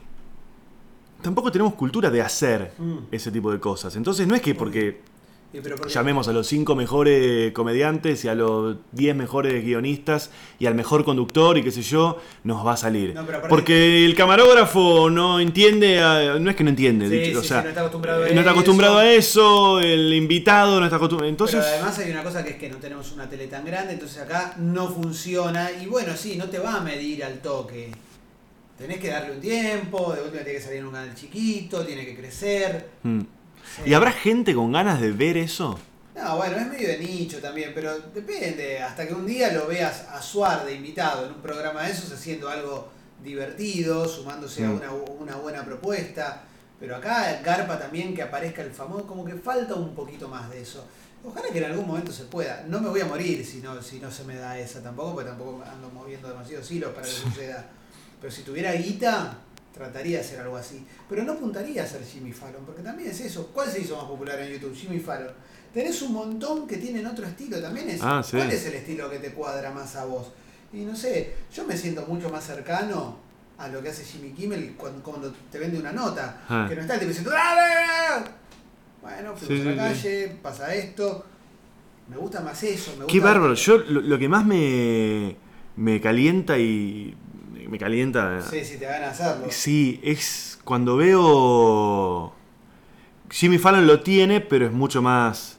tampoco tenemos cultura de hacer mm. ese tipo de cosas. Entonces no es que porque... Sí, pero porque... llamemos a los cinco mejores comediantes y a los diez mejores guionistas y al mejor conductor y qué sé yo, nos va a salir. No, porque que... el camarógrafo no entiende, a... no es que no entiende, sí, dicho, sí, o sea, sí, no está acostumbrado, no está acostumbrado a eso, el invitado no está acostumbrado. Entonces... Pero además hay una cosa que es que no tenemos una tele tan grande, entonces acá no funciona y bueno, sí, no te va a medir al toque. Tenés que darle un tiempo, de última tiene que salir en un canal chiquito, tiene que crecer. Hmm. Sí. ¿Y habrá gente con ganas de ver eso? No, bueno, es medio de nicho también, pero depende. Hasta que un día lo veas a Suar de invitado en un programa de esos haciendo algo divertido, sumándose mm. a una, una buena propuesta. Pero acá garpa también que aparezca el famoso, como que falta un poquito más de eso. Ojalá que en algún momento se pueda. No me voy a morir si no, si no se me da esa tampoco, porque tampoco ando moviendo demasiados hilos para que suceda. Pero si tuviera guita... trataría de hacer algo así, pero no apuntaría a ser Jimmy Fallon, porque también es eso. ¿Cuál se hizo más popular en YouTube? Jimmy Fallon. Tenés un montón que tienen otro estilo, también es. Ah, sí. ¿Cuál es el estilo que te cuadra más a vos? Y no sé, yo me siento mucho más cercano a lo que hace Jimmy Kimmel cuando, cuando te vende una nota, ah. que no está el tipo diciendo ¡ah! Bueno, fuimos sí, a la sí, calle, sí. pasa esto. Me gusta más eso. Me gusta Qué bárbaro. Yo lo, lo que más me, me calienta y... me calienta. Sí, sí, te van a hacerlo. Sí, es cuando veo... Jimmy Fallon lo tiene, pero es mucho más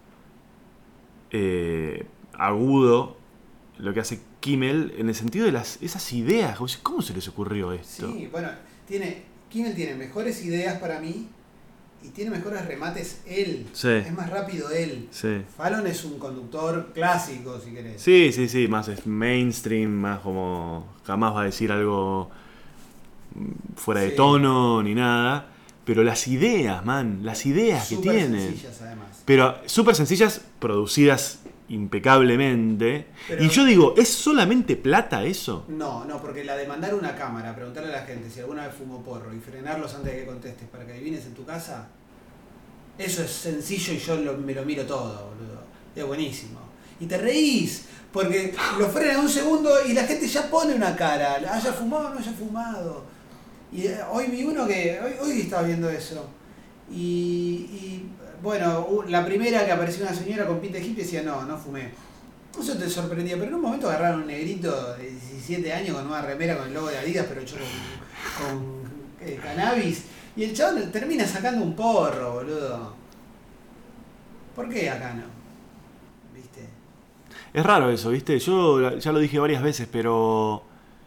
eh, agudo lo que hace Kimmel en el sentido de las esas ideas. ¿Cómo se les ocurrió esto? Sí, bueno, tiene Kimmel tiene mejores ideas para mí y tiene mejores remates él. Sí. Es más rápido él. Sí. Fallon es un conductor clásico, si querés. Sí, sí, sí, más es mainstream, más como jamás va a decir algo fuera sí. de tono ni nada. Pero las ideas, man, las ideas super que tiene. Súper sencillas, además. Pero súper sencillas, producidas impecablemente. Pero, y yo digo, ¿es solamente plata eso? No, no, porque la de mandar una cámara, preguntarle a la gente si alguna vez fumó porro y frenarlos antes de que contestes para que adivines en tu casa, eso es sencillo y yo lo, me lo miro todo, boludo. Es buenísimo. Y te reís, porque lo frenan un segundo y la gente ya pone una cara, haya fumado o no haya fumado. Y hoy vi uno que, hoy, hoy estaba viendo eso. Y, y bueno, la primera que apareció una señora con pinta de hippie decía, no, no fumé. Eso te sorprendía, pero en un momento agarraron un negrito de diecisiete años con una remera con el logo de Adidas, pero hecho con, con eh, cannabis. Y el chabón termina sacando un porro, boludo. ¿Por qué acá no? ¿Viste? Es raro eso, ¿viste? Yo ya lo dije varias veces, pero...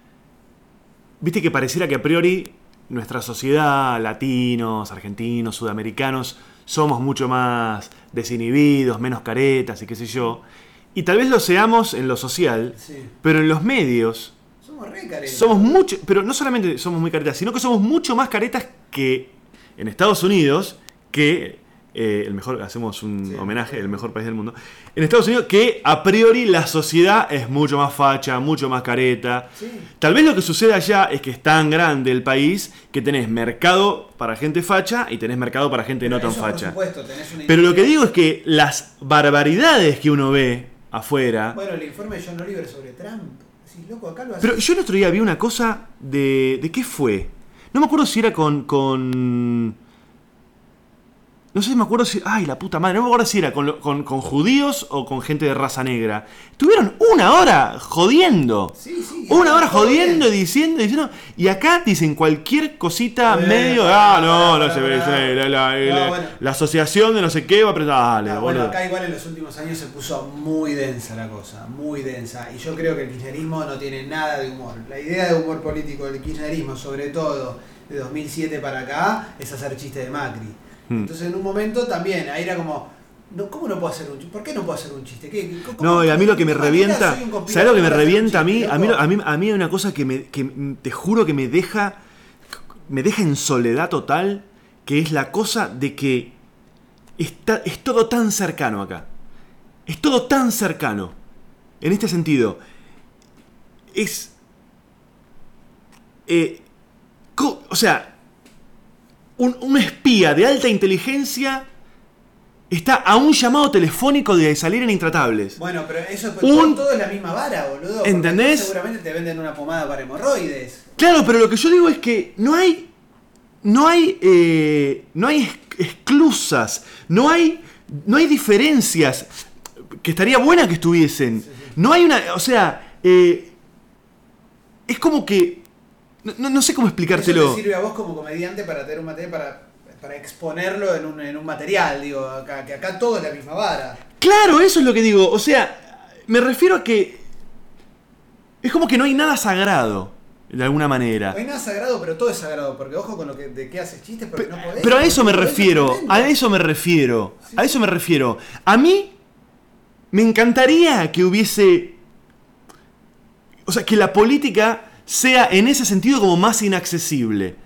Viste que pareciera que a priori nuestra sociedad, latinos, argentinos, sudamericanos, somos mucho más desinhibidos, menos caretas y qué sé yo. Y tal vez lo seamos en lo social, sí. pero en los medios... Somos re caretas. Somos mucho, pero no solamente somos muy caretas, sino que somos mucho más caretas que en Estados Unidos, que... Eh, el mejor, hacemos un sí, homenaje, el mejor país del mundo. En Estados Unidos, que a priori la sociedad es mucho más facha, mucho más careta. Sí. Tal vez lo que sucede allá es que es tan grande el país que tenés mercado para gente facha y tenés mercado para gente Pero no tan eso, facha. por supuesto, tenés una Pero lo que digo es que las barbaridades que uno ve afuera. Bueno, el informe de John Oliver sobre Trump. Sí, loco, acá lo hace. Pero yo el otro día vi una cosa de. ¿De qué fue? No me acuerdo si era con. con No sé si me acuerdo si... Ay, la puta madre. No me acuerdo si era con, con, con judíos o con gente de raza negra. Tuvieron una hora jodiendo. Sí, sí. Una hora jodiendo, diciendo, diciendo... Y acá dicen cualquier cosita eh, medio... Ah, no, no se ve. La, la, la, no, bueno. la asociación de no sé qué va a apretar. Dale, no, boludo. Bueno, acá igual en los últimos años se puso muy densa la cosa. Muy densa. Y yo creo que el kirchnerismo no tiene nada de humor. La idea de humor político del kirchnerismo, sobre todo de dos mil siete para acá, es hacer chiste de Macri. Entonces en un momento también, ahí era como, no, ¿cómo no puedo hacer un chiste? ¿Por qué no puedo hacer un chiste? ¿Qué, cómo, no, y a mí lo que me revienta, ¿sabes lo que me revienta a mí? Chiste, a mí, a mí? A mí hay una cosa que, me, que te juro que me deja, me deja en soledad total, que es la cosa de que está, es todo tan cercano acá. Es todo tan cercano. En este sentido, es... Eh, co- o sea, un, un espía de alta inteligencia está a un llamado telefónico de salir en Intratables. Bueno, pero eso Un- todo es la misma vara, boludo. porque ¿Entendés? Seguramente te venden una pomada para hemorroides. Claro, pero lo que yo digo es que no hay... No hay... eh, no hay esc- exclusas. No hay... No hay diferencias. Que estaría buena que estuviesen. Sí, sí. No hay una... O sea... eh, es como que... No, no- no sé cómo Eso explicártelo. te sirve a vos como comediante para tener un material para, para exponerlo en un, en un material, digo, acá, que acá todo es la misma vara. Claro, eso es lo que digo. O sea, me refiero a que... Es como que no hay nada sagrado. De alguna manera. No hay nada sagrado, pero todo es sagrado, porque ojo con lo que de qué haces chistes, porque no podés. Pero a eso me Eso es refiero, tremendo. a eso me refiero, Sí, a sí. eso me refiero. A mí me encantaría que hubiese, o sea, que la política sea en ese sentido como más inaccesible.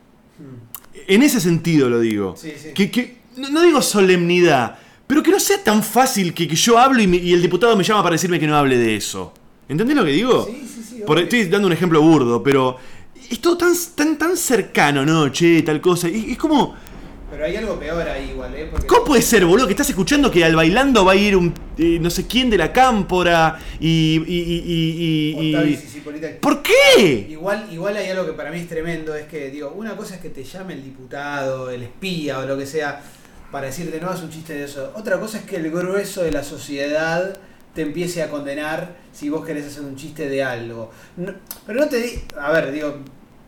En ese sentido lo digo. Sí, sí. Que, que- no, no digo solemnidad, pero que no sea tan fácil que, que yo hablo y, me- y el diputado me llama para decirme que no hable de eso. ¿Entendés lo que digo? Sí, sí, sí. Por- obvio. estoy dando un ejemplo burdo, pero es todo tan, tan, tan cercano, ¿no? Che, tal cosa. Y es como... Pero hay algo peor ahí igual, ¿eh? Porque ¿Cómo puede ser, boludo, que estás escuchando que al bailando va a ir un eh, no sé quién de la cámpora y... y, y, y- y- Octavio y- Sisipolita- ¿Por qué? Igual, igual hay algo que para mí es tremendo, es que, digo, una cosa es que te llame el diputado, el espía o lo que sea, para decirte no, es un chiste de eso. Otra cosa es que el grueso de la sociedad te empiece a condenar si vos querés hacer un chiste de algo. No- pero no te di... A ver, digo,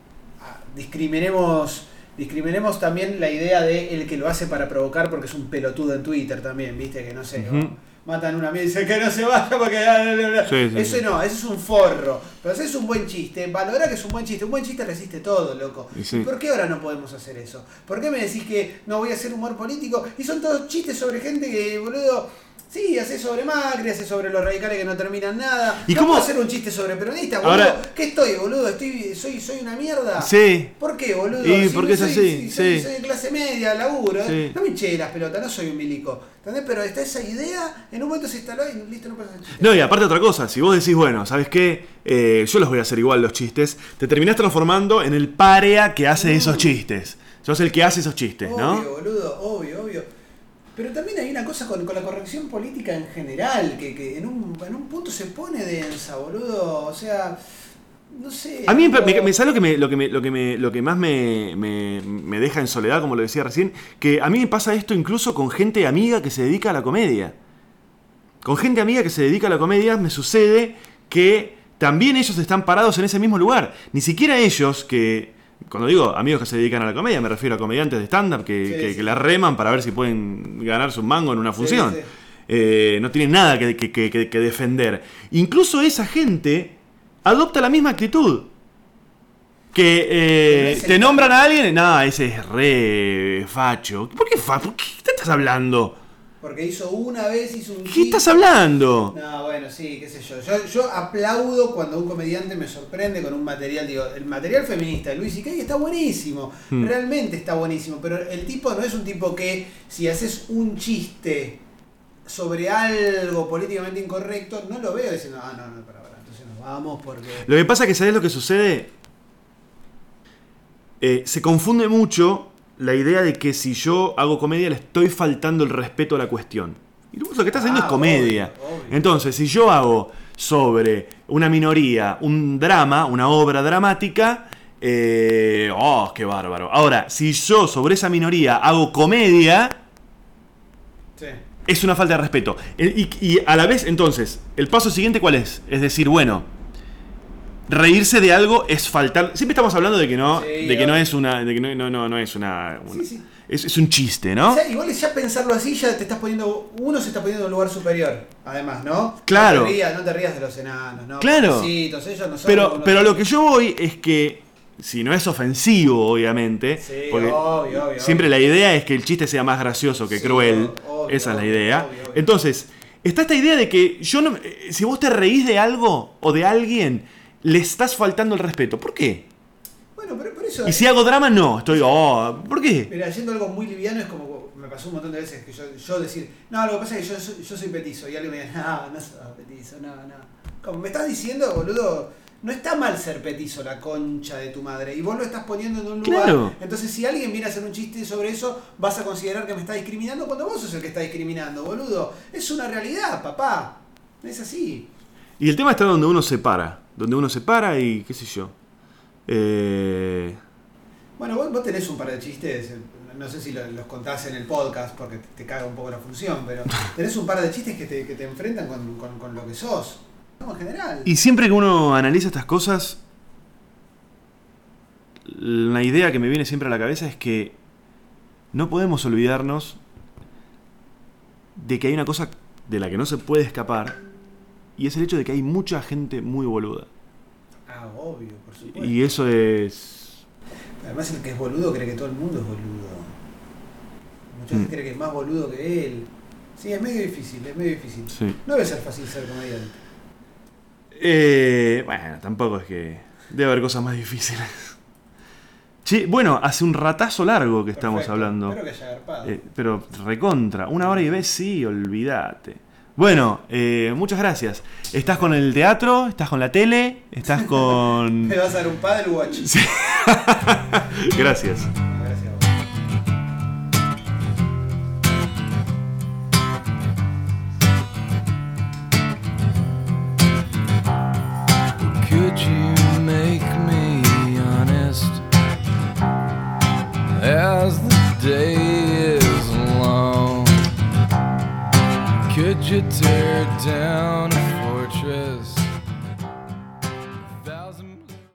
ah, discriminemos... Discriminemos también la idea de el que lo hace para provocar porque es un pelotudo en Twitter también, viste, que no sé, Ujú. ¿no? Matan una mía y dicen que no se vaya porque... Sí, sí, eso sí. no, eso es un forro. Pero si es un buen chiste, valorá que es un buen chiste. Un buen chiste resiste todo, loco. Y sí. ¿Y por qué ahora no podemos hacer eso? ¿Por qué me decís que no voy a hacer humor político? Y son todos chistes sobre gente que, boludo... Sí, hace sobre Macri, hace sobre los radicales que no terminan nada. ¿Y ¿Y cómo- cómo hacer un chiste sobre peronistas, boludo? Ahora- ¿Qué estoy, boludo? Estoy, soy, soy una mierda. Sí. ¿Por qué, boludo? Y Si porque es soy- así, si soy, sí. soy de clase media, laburo. ¿eh? Sí. No me hinché las pelotas, no soy un milico. ¿Entendés? Pero está esa idea, en un momento se instaló y listo, no pasa el chiste. No, y aparte otra cosa, si vos decís, bueno, ¿sabes qué? Eh, yo los voy a hacer igual los chistes, te terminás transformando en el párea que hace esos chistes. Sos el que hace esos chistes, ¿no? Obvio, boludo, obvio, obvio. Pero también hay una cosa con, con la corrección política en general, que, que en, un, en un punto se pone densa, boludo. O sea, no sé. A mí me, como- me, me- ¿sabes lo que, me, lo, que me, lo, que me, lo que más me, me, me deja en soledad, como lo decía recién? Que a mí me pasa esto incluso con gente amiga que se dedica a la comedia. Con gente amiga que se dedica a la comedia me sucede que también ellos están parados en ese mismo lugar. Ni siquiera ellos que... Cuando digo amigos que se dedican a la comedia, me refiero a comediantes de stand-up que, Sí, que, sí. que la reman para ver si pueden ganarse un mango en una función. sí. Eh, no tienen nada que, que- que- que- que defender. Incluso esa gente adopta la misma actitud. Que eh, Pero es el- te nombran a alguien, no, ese es re facho. ¿Por qué fa? ¿Por qué te estás hablando? Porque hizo una vez, hizo un ¿Qué chiste. estás hablando? No, bueno, sí, qué sé yo. yo. Yo aplaudo cuando un comediante me sorprende con un material, digo, el material feminista de Luis C K está buenísimo, Hmm. realmente está buenísimo, pero el tipo no es un tipo que si haces un chiste sobre algo políticamente incorrecto, no lo veo diciendo, ah, no, no, para, para, entonces nos vamos porque... Lo que pasa es que, ¿sabés lo que sucede? Eh, se confunde mucho la idea de que si yo hago comedia le estoy faltando el respeto a la cuestión. Y lo que estás haciendo Ah, es comedia. obvio, obvio. Entonces, si yo hago sobre una minoría un drama, una obra dramática, eh, ¡oh, qué bárbaro! Ahora, si yo sobre esa minoría hago comedia, Sí. es una falta de respeto. El- Y, y a la vez, entonces, el paso siguiente, ¿cuál es? Es decir, bueno, reírse de algo es faltar. Siempre estamos hablando de que no, Sí, de que no obvio. es una, de que no, no, no, no es una, una- Sí, sí. Es, es un chiste, ¿no? O sea, igual ya pensarlo así, ya te estás poniendo, uno se está poniendo en un lugar superior, además, ¿no? Claro. No te rías, no te rías de los enanos, ¿no? Claro. Pobrecitos, ellos no son Pero, como pero lo nosotros. que yo voy es que, si no es ofensivo, obviamente, Sí, porque obvio, obvio, siempre obvio. la idea es que el chiste sea más gracioso que Sí, cruel. obvio, Esa es la obvio, idea. obvio, obvio. Entonces, está esta idea de que yo no, eh, si vos te reís de algo o de alguien, le estás faltando el respeto. ¿Por qué? Bueno, pero por eso... Y si hago drama, no. Estoy, oh, ¿por qué? Mira, haciendo algo muy liviano es como... Me pasó un montón de veces que yo, yo decir, no, lo que pasa es que yo, soy- yo soy petizo. Y alguien me dice, no, no sos petizo, no, no. Como me estás diciendo, boludo, no está mal ser petizo, la concha de tu madre. Y vos lo estás poniendo en un lugar. Claro. Entonces, si alguien viene a hacer un chiste sobre eso, vas a considerar que me está discriminando cuando vos sos el que está discriminando, boludo. Es una realidad, papá. Es así. Y el tema está donde uno se para. Donde uno se para y qué sé yo. Eh... Bueno, vos, vos tenés un par de chistes, no sé si lo- los contás en el podcast porque te caga un poco la función, pero tenés un par de chistes que te, que te enfrentan con, con- con lo que sos. No, en general. Y siempre que uno analiza estas cosas, la idea que me viene siempre a la cabeza es que no podemos olvidarnos de que hay una cosa de la que no se puede escapar, y es el hecho de que hay mucha gente muy boluda. Ah, obvio, por supuesto. Y eso es... Además el que es boludo cree que todo el mundo es boludo. Mucha gente Mm. cree que es más boludo que él. Sí, es medio difícil, es medio difícil. Sí. No debe ser fácil ser comediante. Eh, bueno, tampoco es que... Debe haber cosas más difíciles. Che, bueno, hace un ratazo largo que estamos Perfecto, hablando. Espero que haya agarpado. Eh, pero recontra, una hora y ves, sí, olvídate. Bueno, eh, muchas gracias. ¿Estás con el teatro? ¿Estás con la tele? ¿Estás con...? Me vas a dar un paddle watch. Sí. Gracias. Gracias a vos. Could you make me honest as the day is long? Could you tear down a fortress